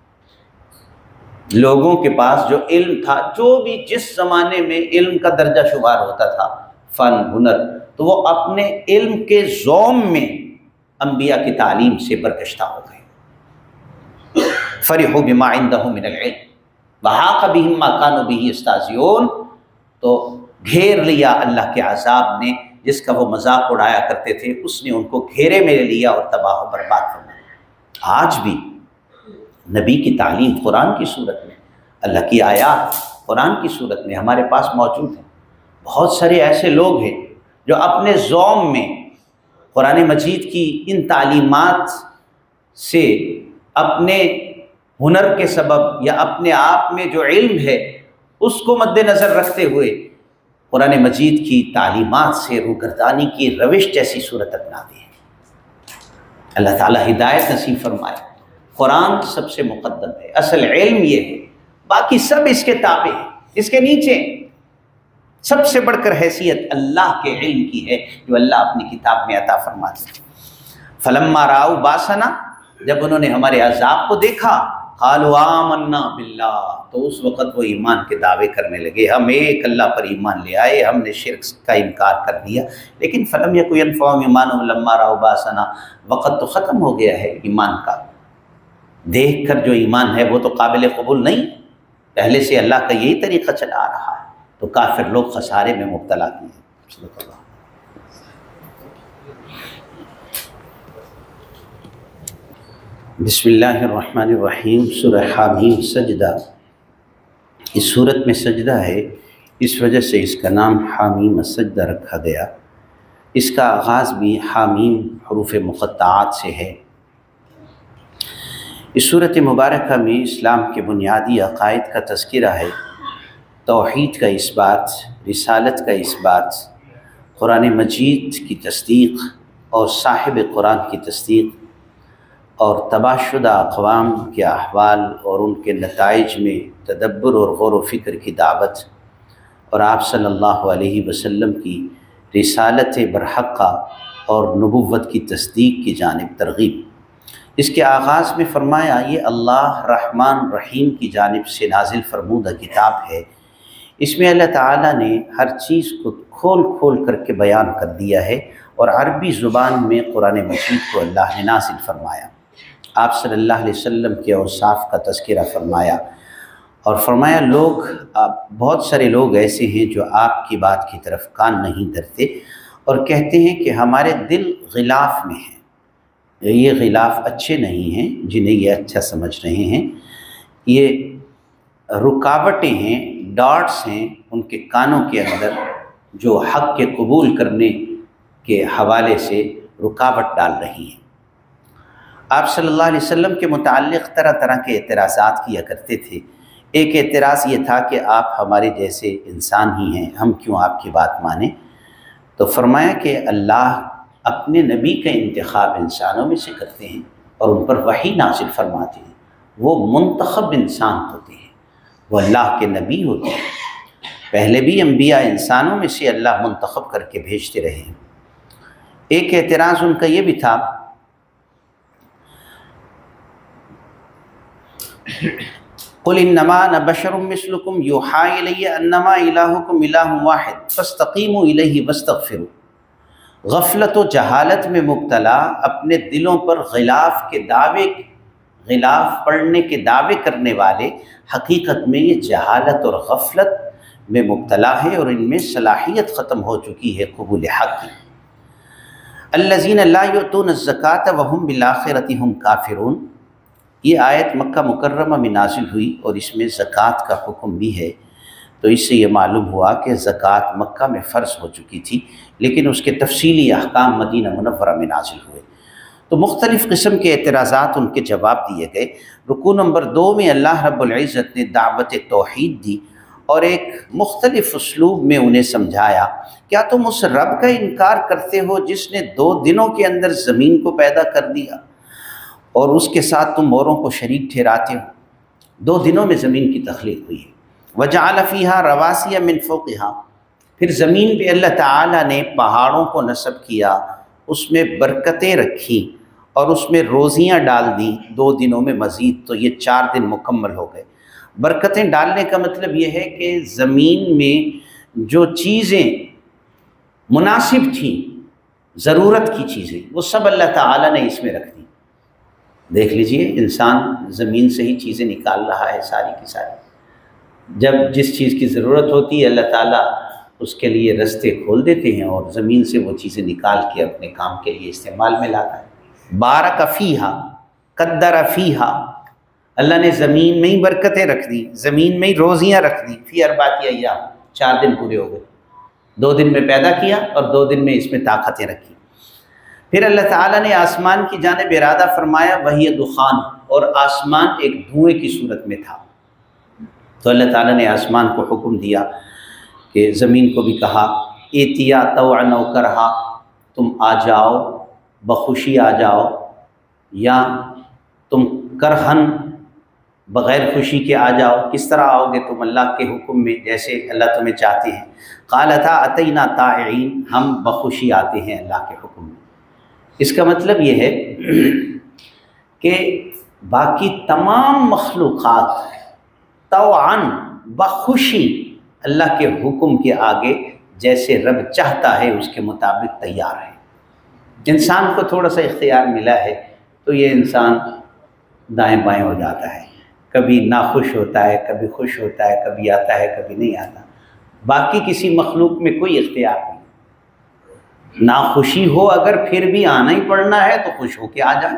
لوگوں کے پاس جو علم تھا، جو بھی جس زمانے میں علم کا درجہ شمار ہوتا تھا، فن ہنر، تو وہ اپنے علم کے زوم میں انبیاء کی تعلیم سے برگشتہ ہو گئے۔ فرحوا بما عندهم من العلم وحاق بهم ما كانوا به يستهزئون، تو گھیر لیا اللہ کے عذاب نے جس کا وہ مذاق اڑایا کرتے تھے، اس نے ان کو گھیرے میں لے لیا اور تباہ و برباد فرمایا۔ آج بھی نبی کی تعلیم قرآن کی صورت میں، اللہ کی آیات قرآن کی صورت میں ہمارے پاس موجود ہیں۔ بہت سارے ایسے لوگ ہیں جو اپنے زوم میں قرآن مجید کی ان تعلیمات سے اپنے ہنر کے سبب یا اپنے آپ میں جو علم ہے اس کو مد نظر رکھتے ہوئے قرآن مجید کی تعلیمات سے روگردانی کی روش جیسی صورت اپناتے ہیں۔ اللہ تعالیٰ ہدایت نصیب فرمائے۔ قرآن سب سے مقدم ہے، اصل علم یہ ہے، باقی سب اس کے تابع ہیں، اس کے نیچے۔ سب سے بڑھ کر حیثیت اللہ کے علم کی ہے جو اللہ اپنی کتاب میں عطا فرماتے ہیں۔ فلما راؤ باسنا، جب انہوں نے ہمارے عذاب کو دیکھا، قالوا آمنا باللہ، تو اس وقت وہ ایمان کے دعوے کرنے لگے، ہم ایک اللہ پر ایمان لے آئے، ہم نے شرک کا انکار کر دیا۔ لیکن فلم یکن ینفعہم ایمانہم لما رأوا بأسنا، وقت تو ختم ہو گیا ہے ایمان کا، دیکھ کر جو ایمان ہے وہ تو قابل قبول نہیں، پہلے سے اللہ کا یہی طریقہ چلا آ رہا ہے، تو کافر لوگ خسارے میں مبتلا کیے ہیں۔ صدق اللہ۔ بسم اللہ الرحمن الرحیم۔ سورہ حامیم سجدہ، اس صورت میں سجدہ ہے، اس وجہ سے اس کا نام حامیم السجدہ رکھا گیا۔ اس کا آغاز بھی حامیم حروف مقطعات سے ہے۔ اس صورت مبارکہ میں اسلام کے بنیادی عقائد کا تذکرہ ہے، توحید کا اس بات، رسالت کا اس بات، قرآن مجید کی تصدیق اور صاحب قرآن کی تصدیق، اور تباہ شدہ اقوام کے احوال اور ان کے نتائج میں تدبر اور غور و فکر کی دعوت، اور آپ صلی اللہ علیہ وسلم کی رسالت برحقہ اور نبوت کی تصدیق کی جانب ترغیب۔ اس کے آغاز میں فرمایا یہ اللہ رحمان رحیم کی جانب سے نازل فرمودہ کتاب ہے، اس میں اللہ تعالیٰ نے ہر چیز کو کھول کھول کر کے بیان کر دیا ہے، اور عربی زبان میں قرآن مجید کو اللہ نے نازل فرمایا۔ آپ صلی اللہ علیہ وسلم کے اوصاف کا تذکرہ فرمایا، اور فرمایا لوگ بہت سارے لوگ ایسے ہیں جو آپ کی بات کی طرف کان نہیں دھرتے، اور کہتے ہیں کہ ہمارے دل غلاف میں ہیں، یہ غلاف اچھے نہیں ہیں جنہیں یہ اچھا سمجھ رہے ہیں، یہ رکاوٹیں ہیں، ڈاٹس ہیں ان کے کانوں کے اندر جو حق کے قبول کرنے کے حوالے سے رکاوٹ ڈال رہی ہیں۔ آپ صلی اللہ علیہ وسلم کے متعلق طرح طرح کے اعتراضات کیا کرتے تھے۔ ایک اعتراض یہ تھا کہ آپ ہمارے جیسے انسان ہی ہیں، ہم کیوں آپ کی بات مانیں؟ تو فرمایا کہ اللہ اپنے نبی کا انتخاب انسانوں میں سے کرتے ہیں اور ان پر وحی نازل فرماتے ہیں، وہ منتخب انسان ہوتے ہیں، وہ اللہ کے نبی ہوتے ہیں۔ پہلے بھی انبیاء انسانوں میں سے اللہ منتخب کر کے بھیجتے رہے ہیں۔ ایک اعتراض ان کا یہ بھی تھا قل انما انا بشر مثلکم یوحی الی انما الہکم الہ واحد فاستقیموا الیہ واستغفروا۔ غفلت و جہالت میں مبتلا، اپنے دلوں پر غلاف کے دعوے غلاف پڑھنے کے دعوے کرنے والے حقیقت میں یہ جہالت اور غفلت میں مبتلا ہے، اور ان میں صلاحیت ختم ہو چکی ہے قبول حق کی۔ الذین لا یؤتون الزکاۃ وهم بالآخرۃ هم کافرون، یہ آیت مکہ مکرمہ میں نازل ہوئی اور اس میں زکوٰۃ کا حکم بھی ہے، تو اس سے یہ معلوم ہوا کہ زکوٰۃ مکہ میں فرض ہو چکی تھی، لیکن اس کے تفصیلی احکام مدینہ منورہ میں نازل ہوئے۔ تو مختلف قسم کے اعتراضات ان کے جواب دیے گئے۔ رکوع نمبر دو میں اللہ رب العزت نے دعوت توحید دی اور ایک مختلف اسلوب میں انہیں سمجھایا، کیا تم اس رب کا انکار کرتے ہو جس نے دو دنوں کے اندر زمین کو پیدا کر دیا اور اس کے ساتھ تم اوروں کو شریک ٹھہراتے ہو؟ دو دنوں میں زمین کی تخلیق ہوئی ہے۔ وَجَعَلَ فِيهَا رَوَاسِيَ مِن فَوْقِهَا، پھر زمین پہ اللہ تعالیٰ نے پہاڑوں کو نصب کیا، اس میں برکتیں رکھی اور اس میں روزیاں ڈال دیں دو دنوں میں مزید، تو یہ چار دن مکمل ہو گئے۔ برکتیں ڈالنے کا مطلب یہ ہے کہ زمین میں جو چیزیں مناسب تھیں، ضرورت کی چیزیں، وہ سب اللہ تعالیٰ نے اس میں رکھ دی۔ دیکھ لیجئے انسان زمین سے ہی چیزیں نکال رہا ہے ساری کی ساری، جب جس چیز کی ضرورت ہوتی ہے اللہ تعالیٰ اس کے لیے رستے کھول دیتے ہیں اور زمین سے وہ چیزیں نکال کے اپنے کام کے لیے استعمال میں لاتا ہے۔ بارک فیہا قدر فیہا، اللہ نے زمین میں ہی برکتیں رکھ دی، زمین میں ہی روزیاں رکھ دی، فی اربعۃ ایام، چار دن پورے ہو گئے، دو دن میں پیدا کیا اور دو دن میں اس میں طاقتیں رکھی۔ پھر اللہ تعالیٰ نے آسمان کی جانب ارادہ فرمایا، وہی دخان، اور آسمان ایک دھوئیں کی صورت میں تھا، تو اللہ تعالیٰ نے آسمان کو حکم دیا کہ زمین کو بھی کہا ایتیا طوعا و کرہا، تم آ جاؤ بخوشی آ جاؤ، یا تم کرہن بغیر خوشی کے آ جاؤ۔ کس طرح آؤ گے تم؟ اللہ کے حکم میں، جیسے اللہ تمہیں چاہتے ہیں۔ قالتا اتینا طائعین، ہم بخوشی آتے ہیں اللہ کے حکم میں۔ اس کا مطلب یہ ہے کہ باقی تمام مخلوقات طوعاً بخوشی اللہ کے حکم کے آگے جیسے رب چاہتا ہے اس کے مطابق تیار ہے۔ انسان کو تھوڑا سا اختیار ملا ہے تو یہ انسان دائیں بائیں ہو جاتا ہے، کبھی ناخوش ہوتا ہے، کبھی خوش ہوتا ہے، کبھی آتا ہے، کبھی نہیں آتا۔ باقی کسی مخلوق میں کوئی اختیار نہیں، ناخوشی ہو اگر پھر بھی آنا ہی پڑنا ہے تو خوش ہو کے آ جائیں۔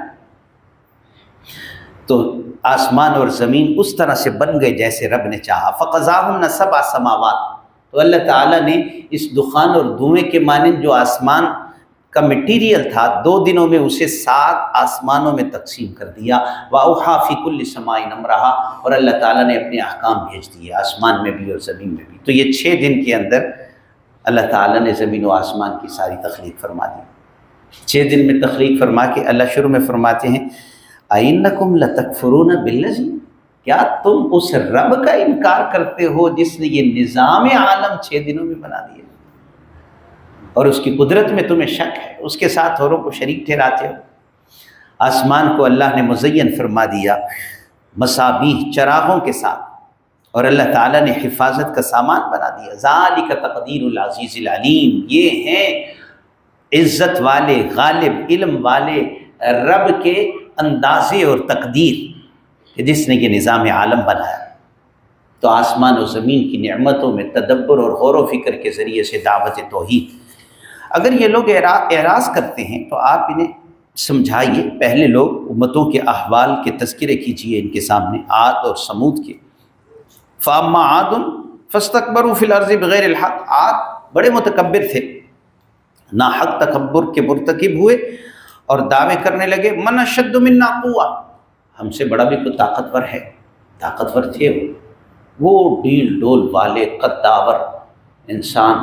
تو آسمان اور زمین اس طرح سے بن گئے جیسے رب نے چاہا۔ فَقَضَاهُنَّ سَبْعَ سَمَاوَاتٍ، تو اللہ تعالیٰ نے اس دخان اور دھوئیں کے مانند جو آسمان کا مٹیریل تھا دو دنوں میں اسے سات آسمانوں میں تقسیم کر دیا۔ وَأَوْحَىٰ فِي كُلِّ سَمَاءٍ أَمْرَهَا، اور اللہ تعالیٰ نے اپنے احکام بھیج دیے آسمان میں بھی اور زمین میں بھی۔ تو یہ چھ دن کے اندر اللہ تعالیٰ نے زمین و آسمان کی ساری تخلیق فرما دی۔ چھ دن میں تخلیق فرما کے اللہ شروع میں فرماتے ہیں أَإِنَّكُمْ لَتَكْفُرُونَ بِالَّذِي، کیا تم اس رب کا انکار کرتے ہو جس نے یہ نظام عالم چھ دنوں میں بنا دیا، اور اس کی قدرت میں تمہیں شک ہے، اس کے ساتھ اوروں کو شریک ٹھہراتے ہو۔ آسمان کو اللہ نے مزین فرما دیا مصابیح چراغوں کے ساتھ، اور اللہ تعالیٰ نے حفاظت کا سامان بنا دیا۔ ذالک تقدیر العزیز العلیم، یہ ہیں عزت والے غالب علم والے رب کے اندازے اور تقدیر کہ جس نے یہ نظام عالم بنایا۔ تو آسمان و زمین کی نعمتوں میں تدبر اور غور و فکر کے ذریعے سے دعوت توحید۔ اگر یہ لوگ اعراض کرتے ہیں تو آپ انہیں سمجھائیے، پہلے لوگ امتوں کے احوال کے تذکرے کیجئے ان کے سامنے، عاد اور سمود کے۔ فَأَمَّا عَادٌ فَاسْتَكْبَرُوا فِي الْأَرْضِ بِغَيْرِ الْحَقِّ، عاد بڑے متکبر تھے، ناحق تکبر کے مرتکب ہوئے اور دعوے کرنے لگے من اشد منا قوہ، ہم سے بڑا بھی کوئی طاقتور ہے۔ طاقتور تھے وہ، وہ ڈیل ڈول والے قداور انسان۔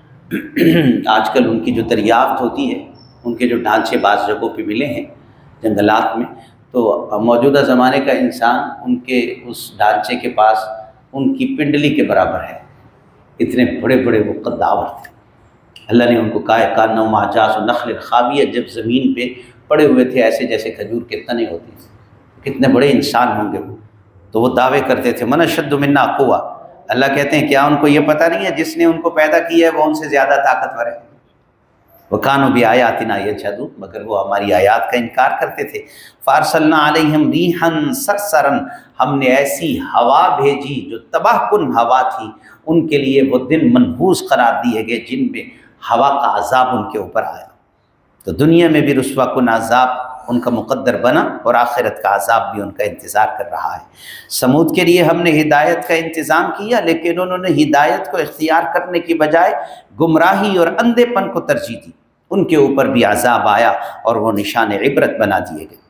آج کل ان کی جو دریافت ہوتی ہے، ان کے جو ڈھانچے بعض جگہوں پہ ملے ہیں جنگلات میں، تو موجودہ زمانے کا انسان ان کے اس ڈھانچے کے پاس ان کی پنڈلی کے برابر ہے، اتنے بڑے بڑے وہ قداور تھے۔ اللہ نے ان کو کہا کانہم اعجاز نخل خاویہ، جب زمین پہ پڑے ہوئے تھے ایسے جیسے کھجور کے تنے ہوتے ہیں، کتنے بڑے انسان ہوں گے وہ۔ تو وہ دعوے کرتے تھے من اشد منا قوہ۔ اللہ کہتے ہیں کیا ان کو یہ پتہ نہیں ہے جس نے ان کو پیدا کیا ہے وہ ان سے زیادہ طاقتور ہے؟ وَكَانُوا بِآيَاتِنَا يَجْحَدُونَ، مگر وہ ہماری آیات کا انکار کرتے تھے۔ فَأَرْسَلْنَا عَلَيْهِمْ رِيحًا صَرْصَرًا، ہم نے ایسی ہوا بھیجی جو تباہ کن ہوا تھی، ان کے لیے وہ دن منحوس قرار دیے گئے جن میں ہوا کا عذاب ان کے اوپر آیا۔ تو دنیا میں بھی رسوا کن عذاب ان کا مقدر بنا، اور آخرت کا عذاب بھی ان کا انتظار کر رہا ہے۔ سمود کے لیے ہم نے ہدایت کا انتظام کیا، لیکن انہوں نے ہدایت کو اختیار کرنے کی بجائے گمراہی اور اندھے پن کو ترجیح دی، ان کے اوپر بھی عذاب آیا اور وہ نشان عبرت بنا دیے گئے۔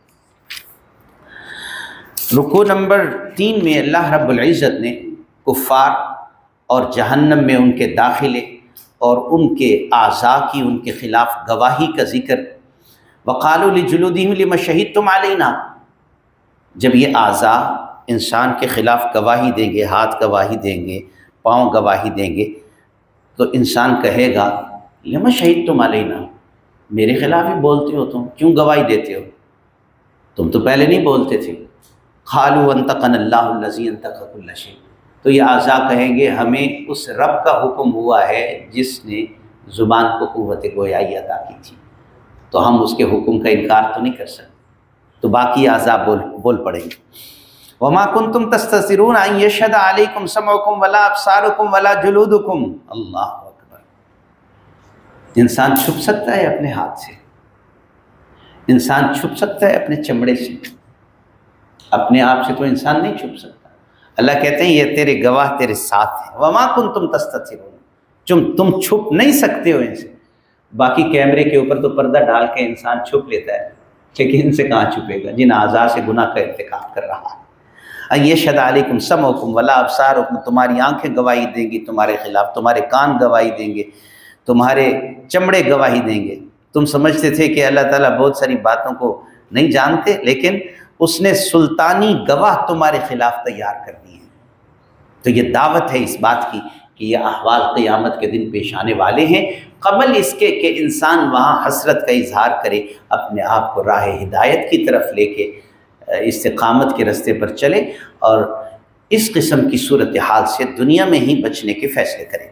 رکوع نمبر تین میں اللہ رب العزت نے کفار اور جہنم میں ان کے داخلے اور ان کے اعضاء کی ان کے خلاف گواہی کا ذکر، وقالوا لجلودہم لم شہدتم علینا، جب یہ اعضاء انسان کے خلاف گواہی دیں گے، ہاتھ گواہی دیں گے، پاؤں گواہی دیں گے، تو انسان کہے گا لم شہدتم علینا، میرے خلاف ہی بولتے ہو تم، کیوں گواہی دیتے ہو؟ تم تو پہلے نہیں بولتے تھے۔ قالوا انطقنا اللہ الذی انطق کل شیء، تو یہ اعضاء کہیں گے ہمیں اس رب کا حکم ہوا ہے جس نے زبان کو قوت گویائی عطا کی تھی، تو ہم اس کے حکم کا انکار تو نہیں کر سکتے۔ تو باقی اعضاء بول بول پڑیں گے۔ وما کنتم تستترون ان یشهد علیکم سمعکم ولا ابصارکم ولا جلودکم، اللہ اکبر۔ انسان چھپ سکتا ہے اپنے ہاتھ سے، انسان چھپ سکتا ہے اپنے چمڑے سے، اپنے آپ سے تو انسان نہیں چھپ سکتا۔ اللہ کہتے ہیں یہ تیرے گواہ تیرے ساتھ ہیں۔ وما کنتم تستترون، تم تم چھپ نہیں سکتے ہو ان سے۔ باقی کیمرے کے اوپر تو پردہ ڈال کے انسان چھپ لیتا ہے، لیکن ان سے کہاں چھپے گا جن اعضاء سے گناہ کا ارتکاب کر رہا ہے۔ ان یشهد علیکم سمعکم ولا ابصارکم، تمہاری آنکھیں گواہی دیں گی تمہارے خلاف، تمہارے کان گواہی دیں گے، تمہارے چمڑے گواہی دیں گے۔ تم سمجھتے تھے کہ اللہ تعالیٰ بہت ساری باتوں کو نہیں جانتے، لیکن اس نے سلطانی گواہ تمہارے خلاف تیار کر دی ہیں۔ تو یہ دعوت ہے اس بات کی کہ یہ احوال قیامت کے دن پیش آنے والے ہیں، قبل اس کے کہ انسان وہاں حسرت کا اظہار کرے، اپنے آپ کو راہ ہدایت کی طرف لے کے استقامت کے راستے پر چلے اور اس قسم کی صورتحال سے دنیا میں ہی بچنے کے فیصلے کرے۔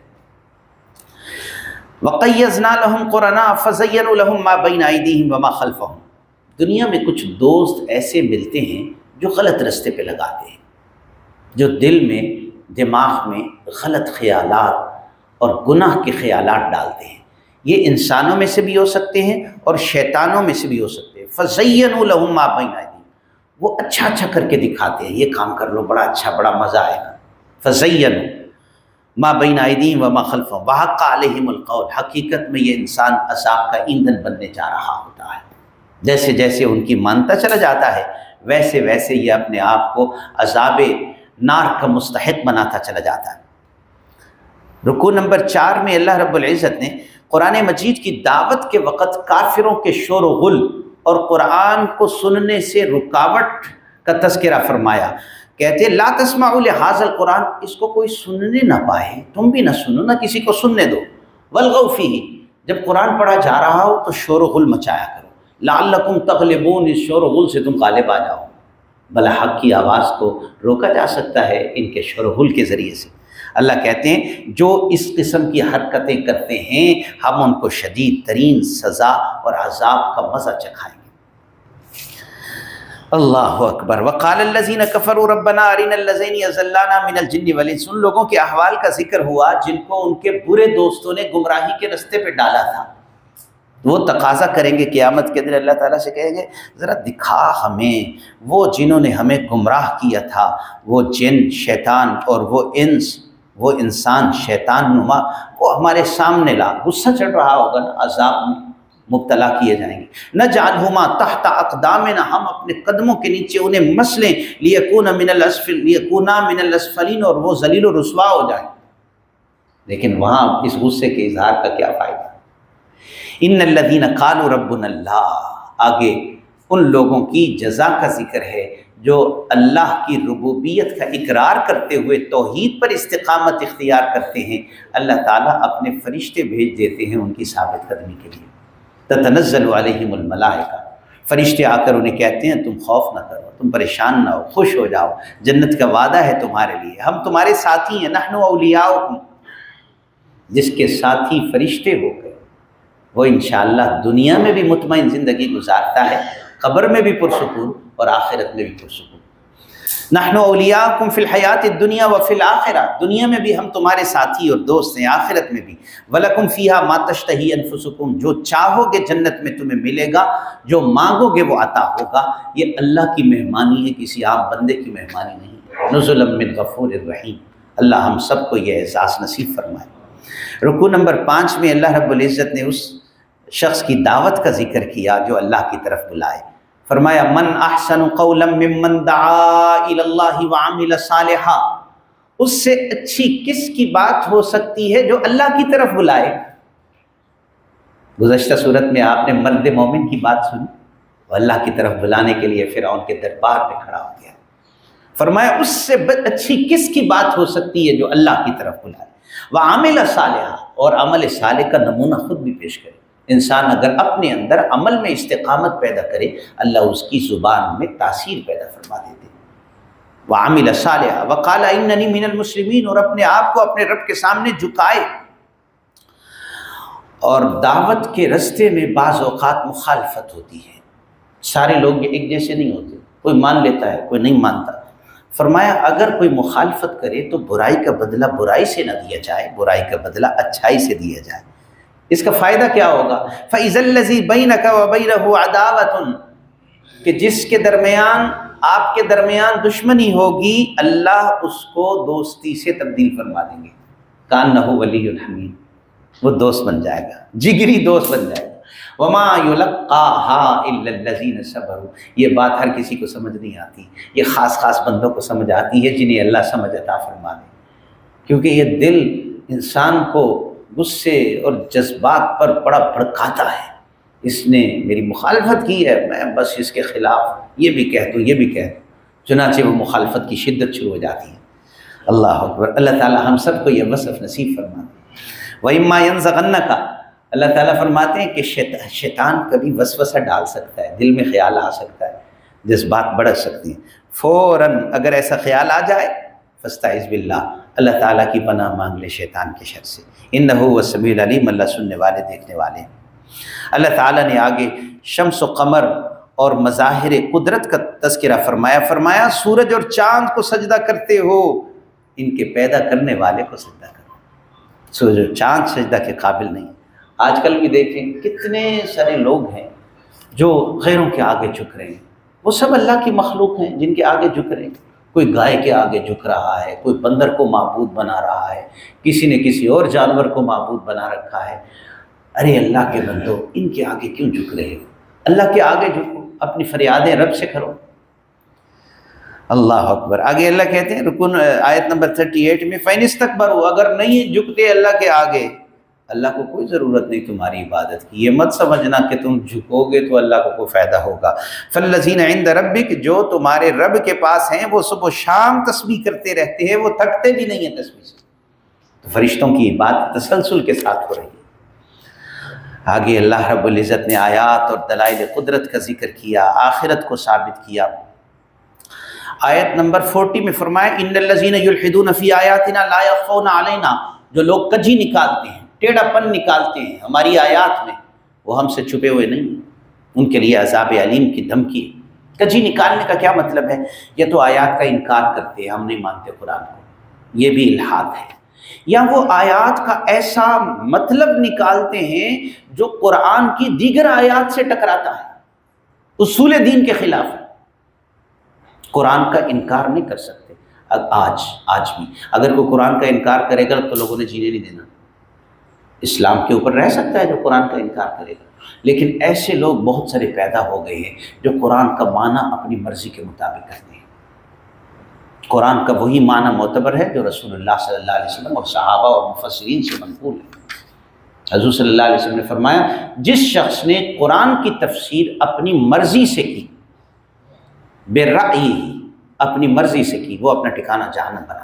وَقَيَّضْنَا لَهُمْ قُرَنَاءَ فَزَيَّنُوا لَهُم مَّا بَيْنَ أَيْدِيهِمْ وَمَا خَلْفَهُمْ۔ دنیا میں کچھ دوست ایسے ملتے ہیں جو غلط راستے پہ لگاتے ہیں، جو دل میں دماغ میں غلط خیالات اور گناہ کے خیالات ڈالتے ہیں۔ یہ انسانوں میں سے بھی ہو سکتے ہیں اور شیطانوں میں سے بھی ہو سکتے ہیں۔ فَزَيَّنُوا لَهُم مَّا بَيْنَ أَيْدِيهِمْ، وہ اچھا اچھا کر کے دکھاتے ہیں، یہ کام کر لو بڑا اچھا، بڑا مزہ آئے گا۔ فَزَيَّنُوا مَا بَيْنَ أَيْدِيهِمْ وَمَا خَلْفَهُمْ وَحَقَّ عَلَيْهِمُ الْقَوْلُ، حقیقت میں یہ انسان عذاب کا ایندھن بننے جا رہا ہوتا ہے۔ جیسے جیسے ان کی مانتا چلا جاتا ہے ویسے ویسے یہ اپنے آپ کو عذاب نار کا مستحق بناتا چلا جاتا ہے۔ رکوع نمبر چار میں اللہ رب العزت نے قرآن مجید کی دعوت کے وقت کافروں کے شور و غل اور قرآن کو سننے سے رکاوٹ کا تذکرہ فرمایا۔ کہتے لا تسمعوا لہذا القرآن، اس کو کوئی سننے نہ پائے، تم بھی نہ سنو، نہ کسی کو سننے دو۔ والغوا فیہ، جب قرآن پڑھا جا رہا ہو تو شور و غل مچایا کرو۔ لعلکم تغلبون، اس شور و غل سے تم غالب آ جاؤ۔ بھلا حق کی آواز کو روکا جا سکتا ہے ان کے شور و غل کے ذریعے سے۔ اللہ کہتے ہیں جو اس قسم کی حرکتیں کرتے ہیں ہم ان کو شدید ترین سزا اور عذاب کا مزہ چکھائیں گے۔ اللہ اکبر۔ وقال الذین کفروا ربنا ارنا اللذین اضلانا من الجن والانس، ان لوگوں کے احوال کا ذکر ہوا جن کو ان کے برے دوستوں نے گمراہی کے رستے پہ ڈالا تھا۔ وہ تقاضا کریں گے قیامت کے دن، اللہ تعالیٰ سے کہیں گے ذرا دکھا ہمیں وہ جنہوں نے ہمیں گمراہ کیا تھا، وہ جن شیطان اور وہ انس وہ انسان شیطان نما، وہ ہمارے سامنے لا۔ غصہ چڑھ رہا ہوگا نا، عذاب میں مبتلا کیے جائیں گے۔ نجعلہما تحت اقدامنا، ہم اپنے قدموں کے نیچے انہیں مس لیں، لیکون من الاسفل لیکونا من الاسفلین، اور وہ ذلیل و رسوا ہو جائیں۔ لیکن وہاں اس غصے کے اظہار کا کیا فائدہ؟ ان الذین قالوا ربنا اللہ، آگے ان لوگوں کی جزا کا ذکر ہے جو اللہ کی ربوبیت کا اقرار کرتے ہوئے توحید پر استقامت اختیار کرتے ہیں۔ اللہ تعالیٰ اپنے فرشتے بھیج دیتے ہیں ان کی ثابت قدمی کے لیے۔ تتنزل علیہم الملائکہ، فرشتے آ کر انہیں کہتے ہیں تم خوف نہ کرو، تم پریشان نہ ہو، خوش ہو جاؤ، جنت کا وعدہ ہے تمہارے لیے، ہم تمہارے ساتھی ہیں، نحن اولیاؤکم۔ جس کے ساتھی فرشتے ہو گئے وہ انشاءاللہ دنیا میں بھی مطمئن زندگی گزارتا ہے، قبر میں بھی پرسکون اور آخرت میں بھی پرسکون۔ نحن اولیاءکم فی الحیات الدنیا وفی الآخرہ، دنیا میں بھی ہم تمہارے ساتھی اور دوست ہیں، آخرت میں بھی۔ وَلَكُمْ فِيهَا مَا تَشْتَهِي أَنفُسُكُمْ، جو چاہو گے جنت میں تمہیں ملے گا، جو مانگو گے وہ عطا ہوگا۔ یہ اللہ کی مہمانی ہے، کسی عام بندے کی مہمانی نہیں۔ نزلا من غفور الرحیم، اللہ ہم سب کو یہ احساس نصیب فرمائے۔ رکوع نمبر پانچ میں اللہ رب العزت نے اس شخص کی دعوت کا ذکر کیا جو اللہ کی طرف بلائے۔ فرمایا من احسن قولا ممن دعا الی اللہ وعمل صالحا، اس سے اچھی کس کی بات ہو سکتی ہے جو اللہ کی طرف بلائے۔ گزشتہ صورت میں آپ نے مرد مومن کی بات سنی، وہ اللہ کی طرف بلانے کے لیے فرعون کے دربار پہ کھڑا ہو گیا۔ فرمایا اس سے اچھی کس کی بات ہو سکتی ہے جو اللہ کی طرف بلائے۔ وعمل صالحا، اور عمل صالح کا نمونہ خود بھی پیش کرے۔ انسان اگر اپنے اندر عمل میں استقامت پیدا کرے اللہ اس کی زبان میں تاثیر پیدا فرما دیتے ہیں۔ وعمل صالحا وقال اننی من المسلمین، اور اپنے آپ کو اپنے رب کے سامنے جھکائے۔ اور دعوت کے رستے میں بعض اوقات مخالفت ہوتی ہے، سارے لوگ ایک جیسے نہیں ہوتے، کوئی مان لیتا ہے کوئی نہیں مانتا۔ فرمایا اگر کوئی مخالفت کرے تو برائی کا بدلہ برائی سے نہ دیا جائے، برائی کا بدلہ اچھائی سے دیا جائے۔ اس کا فائدہ کیا ہوگا؟ فَإِذَا الَّذِي بَيْنَكَ وَبَيْنَهُ عَدَاوَةٌ، کہ جس کے درمیان آپ کے درمیان دشمنی ہوگی اللہ اس کو دوستی سے تبدیل فرما دیں گے۔ کَأَنَّهُ وَلِيٌّ حَمِيمٌ، وہ دوست بن جائے گا، جگری دوست بن جائے گا۔ وَمَا يُلَقَّاهَا إِلَّا الَّذِينَ صَبَرُوا، یہ بات ہر کسی کو سمجھ نہیں آتی، یہ خاص خاص بندوں کو سمجھ آتی ہے جنہیں اللہ سمجھ عطا فرما دے، کیونکہ یہ دل انسان کو غصے اور جذبات پر بڑا بھڑکاتا ہے۔ اس نے میری مخالفت کی ہے، میں بس اس کے خلاف یہ بھی کہہ دوں یہ بھی کہہ دوں، چنانچہ وہ مخالفت کی شدت شروع ہو جاتی ہے۔ اللہ اکبر، اللہ تعالی ہم سب کو یہ وصف نصیب فرمائے۔ وَإِمَّا يَنزَغَنَّكَ، اللہ تعالیٰ فرماتے ہیں کہ شیطان کبھی وسوسہ ڈال سکتا ہے، دل میں خیال آ سکتا ہے، جذبات بڑھ سکتی ہیں۔ فوراً اگر ایسا خیال آ جائے فاستعذ باللہ، اللہ تعالیٰ کی پناہ مانگ لے شیطان کے شر سے، انہ هو السمیع العلیم، اللہ سننے والے دیکھنے والے ہیں۔ اللہ تعالیٰ نے آگے شمس و قمر اور مظاہر قدرت کا تذکرہ فرمایا، فرمایا سورج اور چاند کو سجدہ کرتے ہو، ان کے پیدا کرنے والے کو سجدہ کرو۔ سورج اور چاند سجدہ کے قابل نہیں۔ آج کل بھی دیکھیں کتنے سارے لوگ ہیں جو غیروں کے آگے جھک رہے ہیں، وہ سب اللہ کی مخلوق ہیں جن کے آگے جھک رہے ہیں۔ کوئی گائے کے آگے جھک رہا ہے، کوئی بندر کو معبود بنا رہا ہے، کسی نے کسی اور جانور کو معبود بنا رکھا ہے۔ ارے اللہ کے بندو، ان کے آگے کیوں جھک رہے ہو؟ اللہ کے آگے جھکو، اپنی فریادیں رب سے کرو۔ اللہ اکبر۔ آگے اللہ کہتے ہیں رکن آیت نمبر اڑتیس میں، فَإِنِ اسْتَكْبَرُوا، اگر نہیں جھکتے اللہ کے آگے، اللہ کو کوئی ضرورت نہیں تمہاری عبادت کی۔ یہ مت سمجھنا کہ تم جھکو گے تو اللہ کو کوئی فائدہ ہوگا۔ فَالَّذِينَ عِندَ رَبِّكَ، جو تمہارے رب کے پاس ہیں وہ صبح و شام تسبیح کرتے رہتے ہیں، وہ تھکتے بھی نہیں ہیں تسبیح سے۔ تو فرشتوں کی عبادت تسلسل کے ساتھ ہو رہی ہے۔ آگے اللہ رب العزت نے آیات اور دلائل قدرت کا ذکر کیا، آخرت کو ثابت کیا۔ آیت نمبر چالیس میں فرمایا، ان الذین یلحدون فی آیاتنا لا یخفون علینا، جو لوگ کجی نکالتے ہیں، ٹیڑھا پن نکالتے ہیں ہماری آیات میں، وہ ہم سے چھپے ہوئے نہیں، ان کے لیے عذاب علیم کی دھمکی ہے۔ کجی نکالنے کا کیا مطلب ہے؟ یہ تو آیات کا انکار کرتے ہیں، ہم نہیں مانتے قرآن کو، یہ بھی الحاد ہے۔ یا وہ آیات کا ایسا مطلب نکالتے ہیں جو قرآن کی دیگر آیات سے ٹکراتا ہے، اصول دین کے خلاف ہے۔ قرآن کا انکار نہیں کر سکتے۔ آج آج بھی اگر کوئی قرآن کا انکار کرے گا تو لوگوں نے جینے نہیں دینا۔ اسلام کے اوپر رہ سکتا ہے جو قرآن کا انکار کرے گا، لیکن ایسے لوگ بہت سارے پیدا ہو گئے ہیں جو قرآن کا معنی اپنی مرضی کے مطابق کرتے ہیں۔ قرآن کا وہی معنی معتبر ہے جو رسول اللہ صلی اللہ علیہ وسلم اور صحابہ اور مفسرین سے منقول ہے۔ حضور صلی اللہ علیہ وسلم نے فرمایا، جس شخص نے قرآن کی تفسیر اپنی مرضی سے کی، بے رأی، اپنی مرضی سے کی، وہ اپنا ٹھکانہ جہنم بنا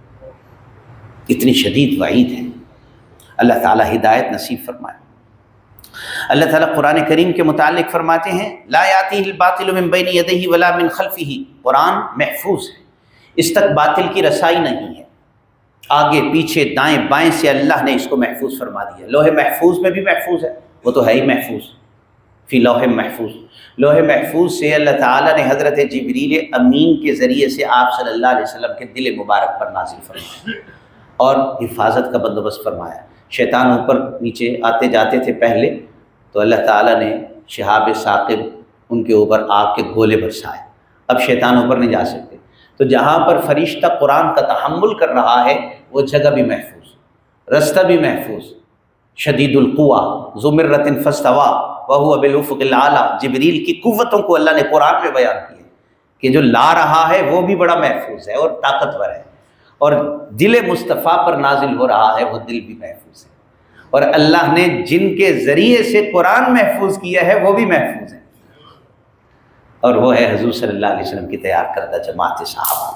لے۔ اتنی شدید وعید ہے۔ اللہ تعالیٰ ہدایت نصیب فرمائے۔ اللہ تعالیٰ قرآن کریم کے متعلق فرماتے ہیں، لا یاتیہ الباطل من بین یدیہ ولا من خلفہ، قرآن محفوظ ہے، اس تک باطل کی رسائی نہیں ہے، آگے پیچھے دائیں بائیں سے اللہ نے اس کو محفوظ فرما دیا۔ لوح محفوظ میں بھی محفوظ ہے، وہ تو ہے ہی محفوظ، فی لوح محفوظ۔ لوح محفوظ سے اللہ تعالیٰ نے حضرت جبریل امین کے ذریعے سے آپ صلی اللہ علیہ وسلم کے دل مبارک پر نازل فرمایا اور حفاظت کا بندوبست فرمایا۔ شیطان اوپر نیچے آتے جاتے تھے پہلے، تو اللہ تعالیٰ نے شہاب ثاقب ان کے اوپر آگ کے گولے برسائے، اب شیطان اوپر نہیں جا سکتے۔ تو جہاں پر فرشتہ قرآن کا تحمل کر رہا ہے وہ جگہ بھی محفوظ، رستہ بھی محفوظ۔ شدید القویٰ ذو مرۃ فاستویٰ وہو بالافق الاعلیٰ، جبریل کی قوتوں کو اللہ نے قرآن میں بیان کیا کہ جو لا رہا ہے وہ بھی بڑا محفوظ ہے اور طاقتور ہے، اور دل مصطفیٰ پر نازل ہو رہا ہے وہ دل بھی محفوظ ہے، اور اللہ نے جن کے ذریعے سے قرآن محفوظ کیا ہے وہ بھی محفوظ ہے، اور وہ ہے حضور صلی اللہ علیہ وسلم کی تیار کردہ جماعت صحابہ۔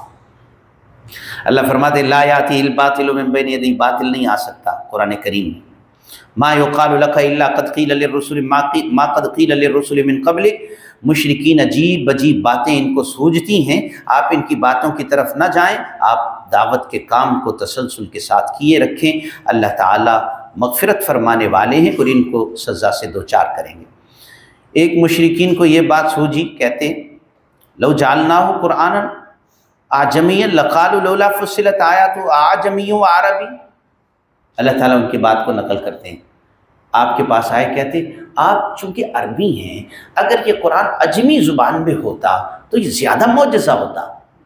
اللہ فرماتے لا یاتی الباطل من بین یدیہ، باطل نہیں آ سکتا قرآن کریم میں۔ ما یقال لک الا قد قیل للرسل ما قد قیل للرسل من قبلک، مشرکین عجیب عجیب باتیں ان کو سوجتی ہیں، آپ ان کی باتوں کی طرف نہ جائیں، آپ دعوت کے کام کو تسلسل کے ساتھ کیے رکھیں۔ اللہ تعالیٰ مغفرت فرمانے والے ہیں اور ان کو سزا سے دوچار کریں گے۔ ایک مشرکین کو یہ بات سوجی، کہتے لو جعلناہ قرآنا اعجمیا لقالوا لولا فصلت آیاتہ اعجمی و عربی۔ اللہ تعالیٰ ان کی بات کو نقل کرتے ہیں، آپ کے پاس آئے کہتے آپ چونکہ عربی ہیں، اگر یہ قرآن اجمی زبان میں ہوتا تو یہ زیادہ معجزہ ہوتا،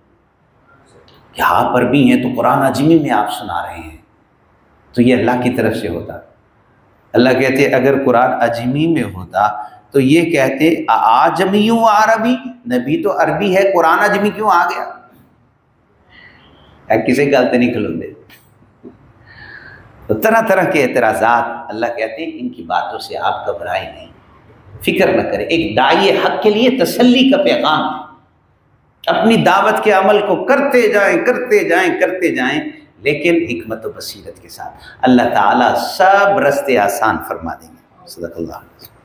کہ آپ عربی ہیں تو قرآن اجمی میں آپ سنا رہے ہیں، تو یہ اللہ کی طرف سے ہوتا۔ اللہ کہتے اگر قرآن اجمی میں ہوتا تو یہ کہتے اعجمی و عربی، نبی تو عربی ہے، قرآن اجمی کیوں آ گیا؟ کسی غلط نہیں کھلوندے۔ تو طرح طرح کے اعتراضات، اللہ کہتے ہیں ان کی باتوں سے آپ گھبرائیں نہیں، فکر نہ کریں۔ ایک داعی حق کے لیے تسلی کا پیغام ہے، اپنی دعوت کے عمل کو کرتے جائیں کرتے جائیں کرتے جائیں لیکن حکمت و بصیرت کے ساتھ۔ اللہ تعالیٰ سب رستے آسان فرما دیں گے۔ صدق اللہ۔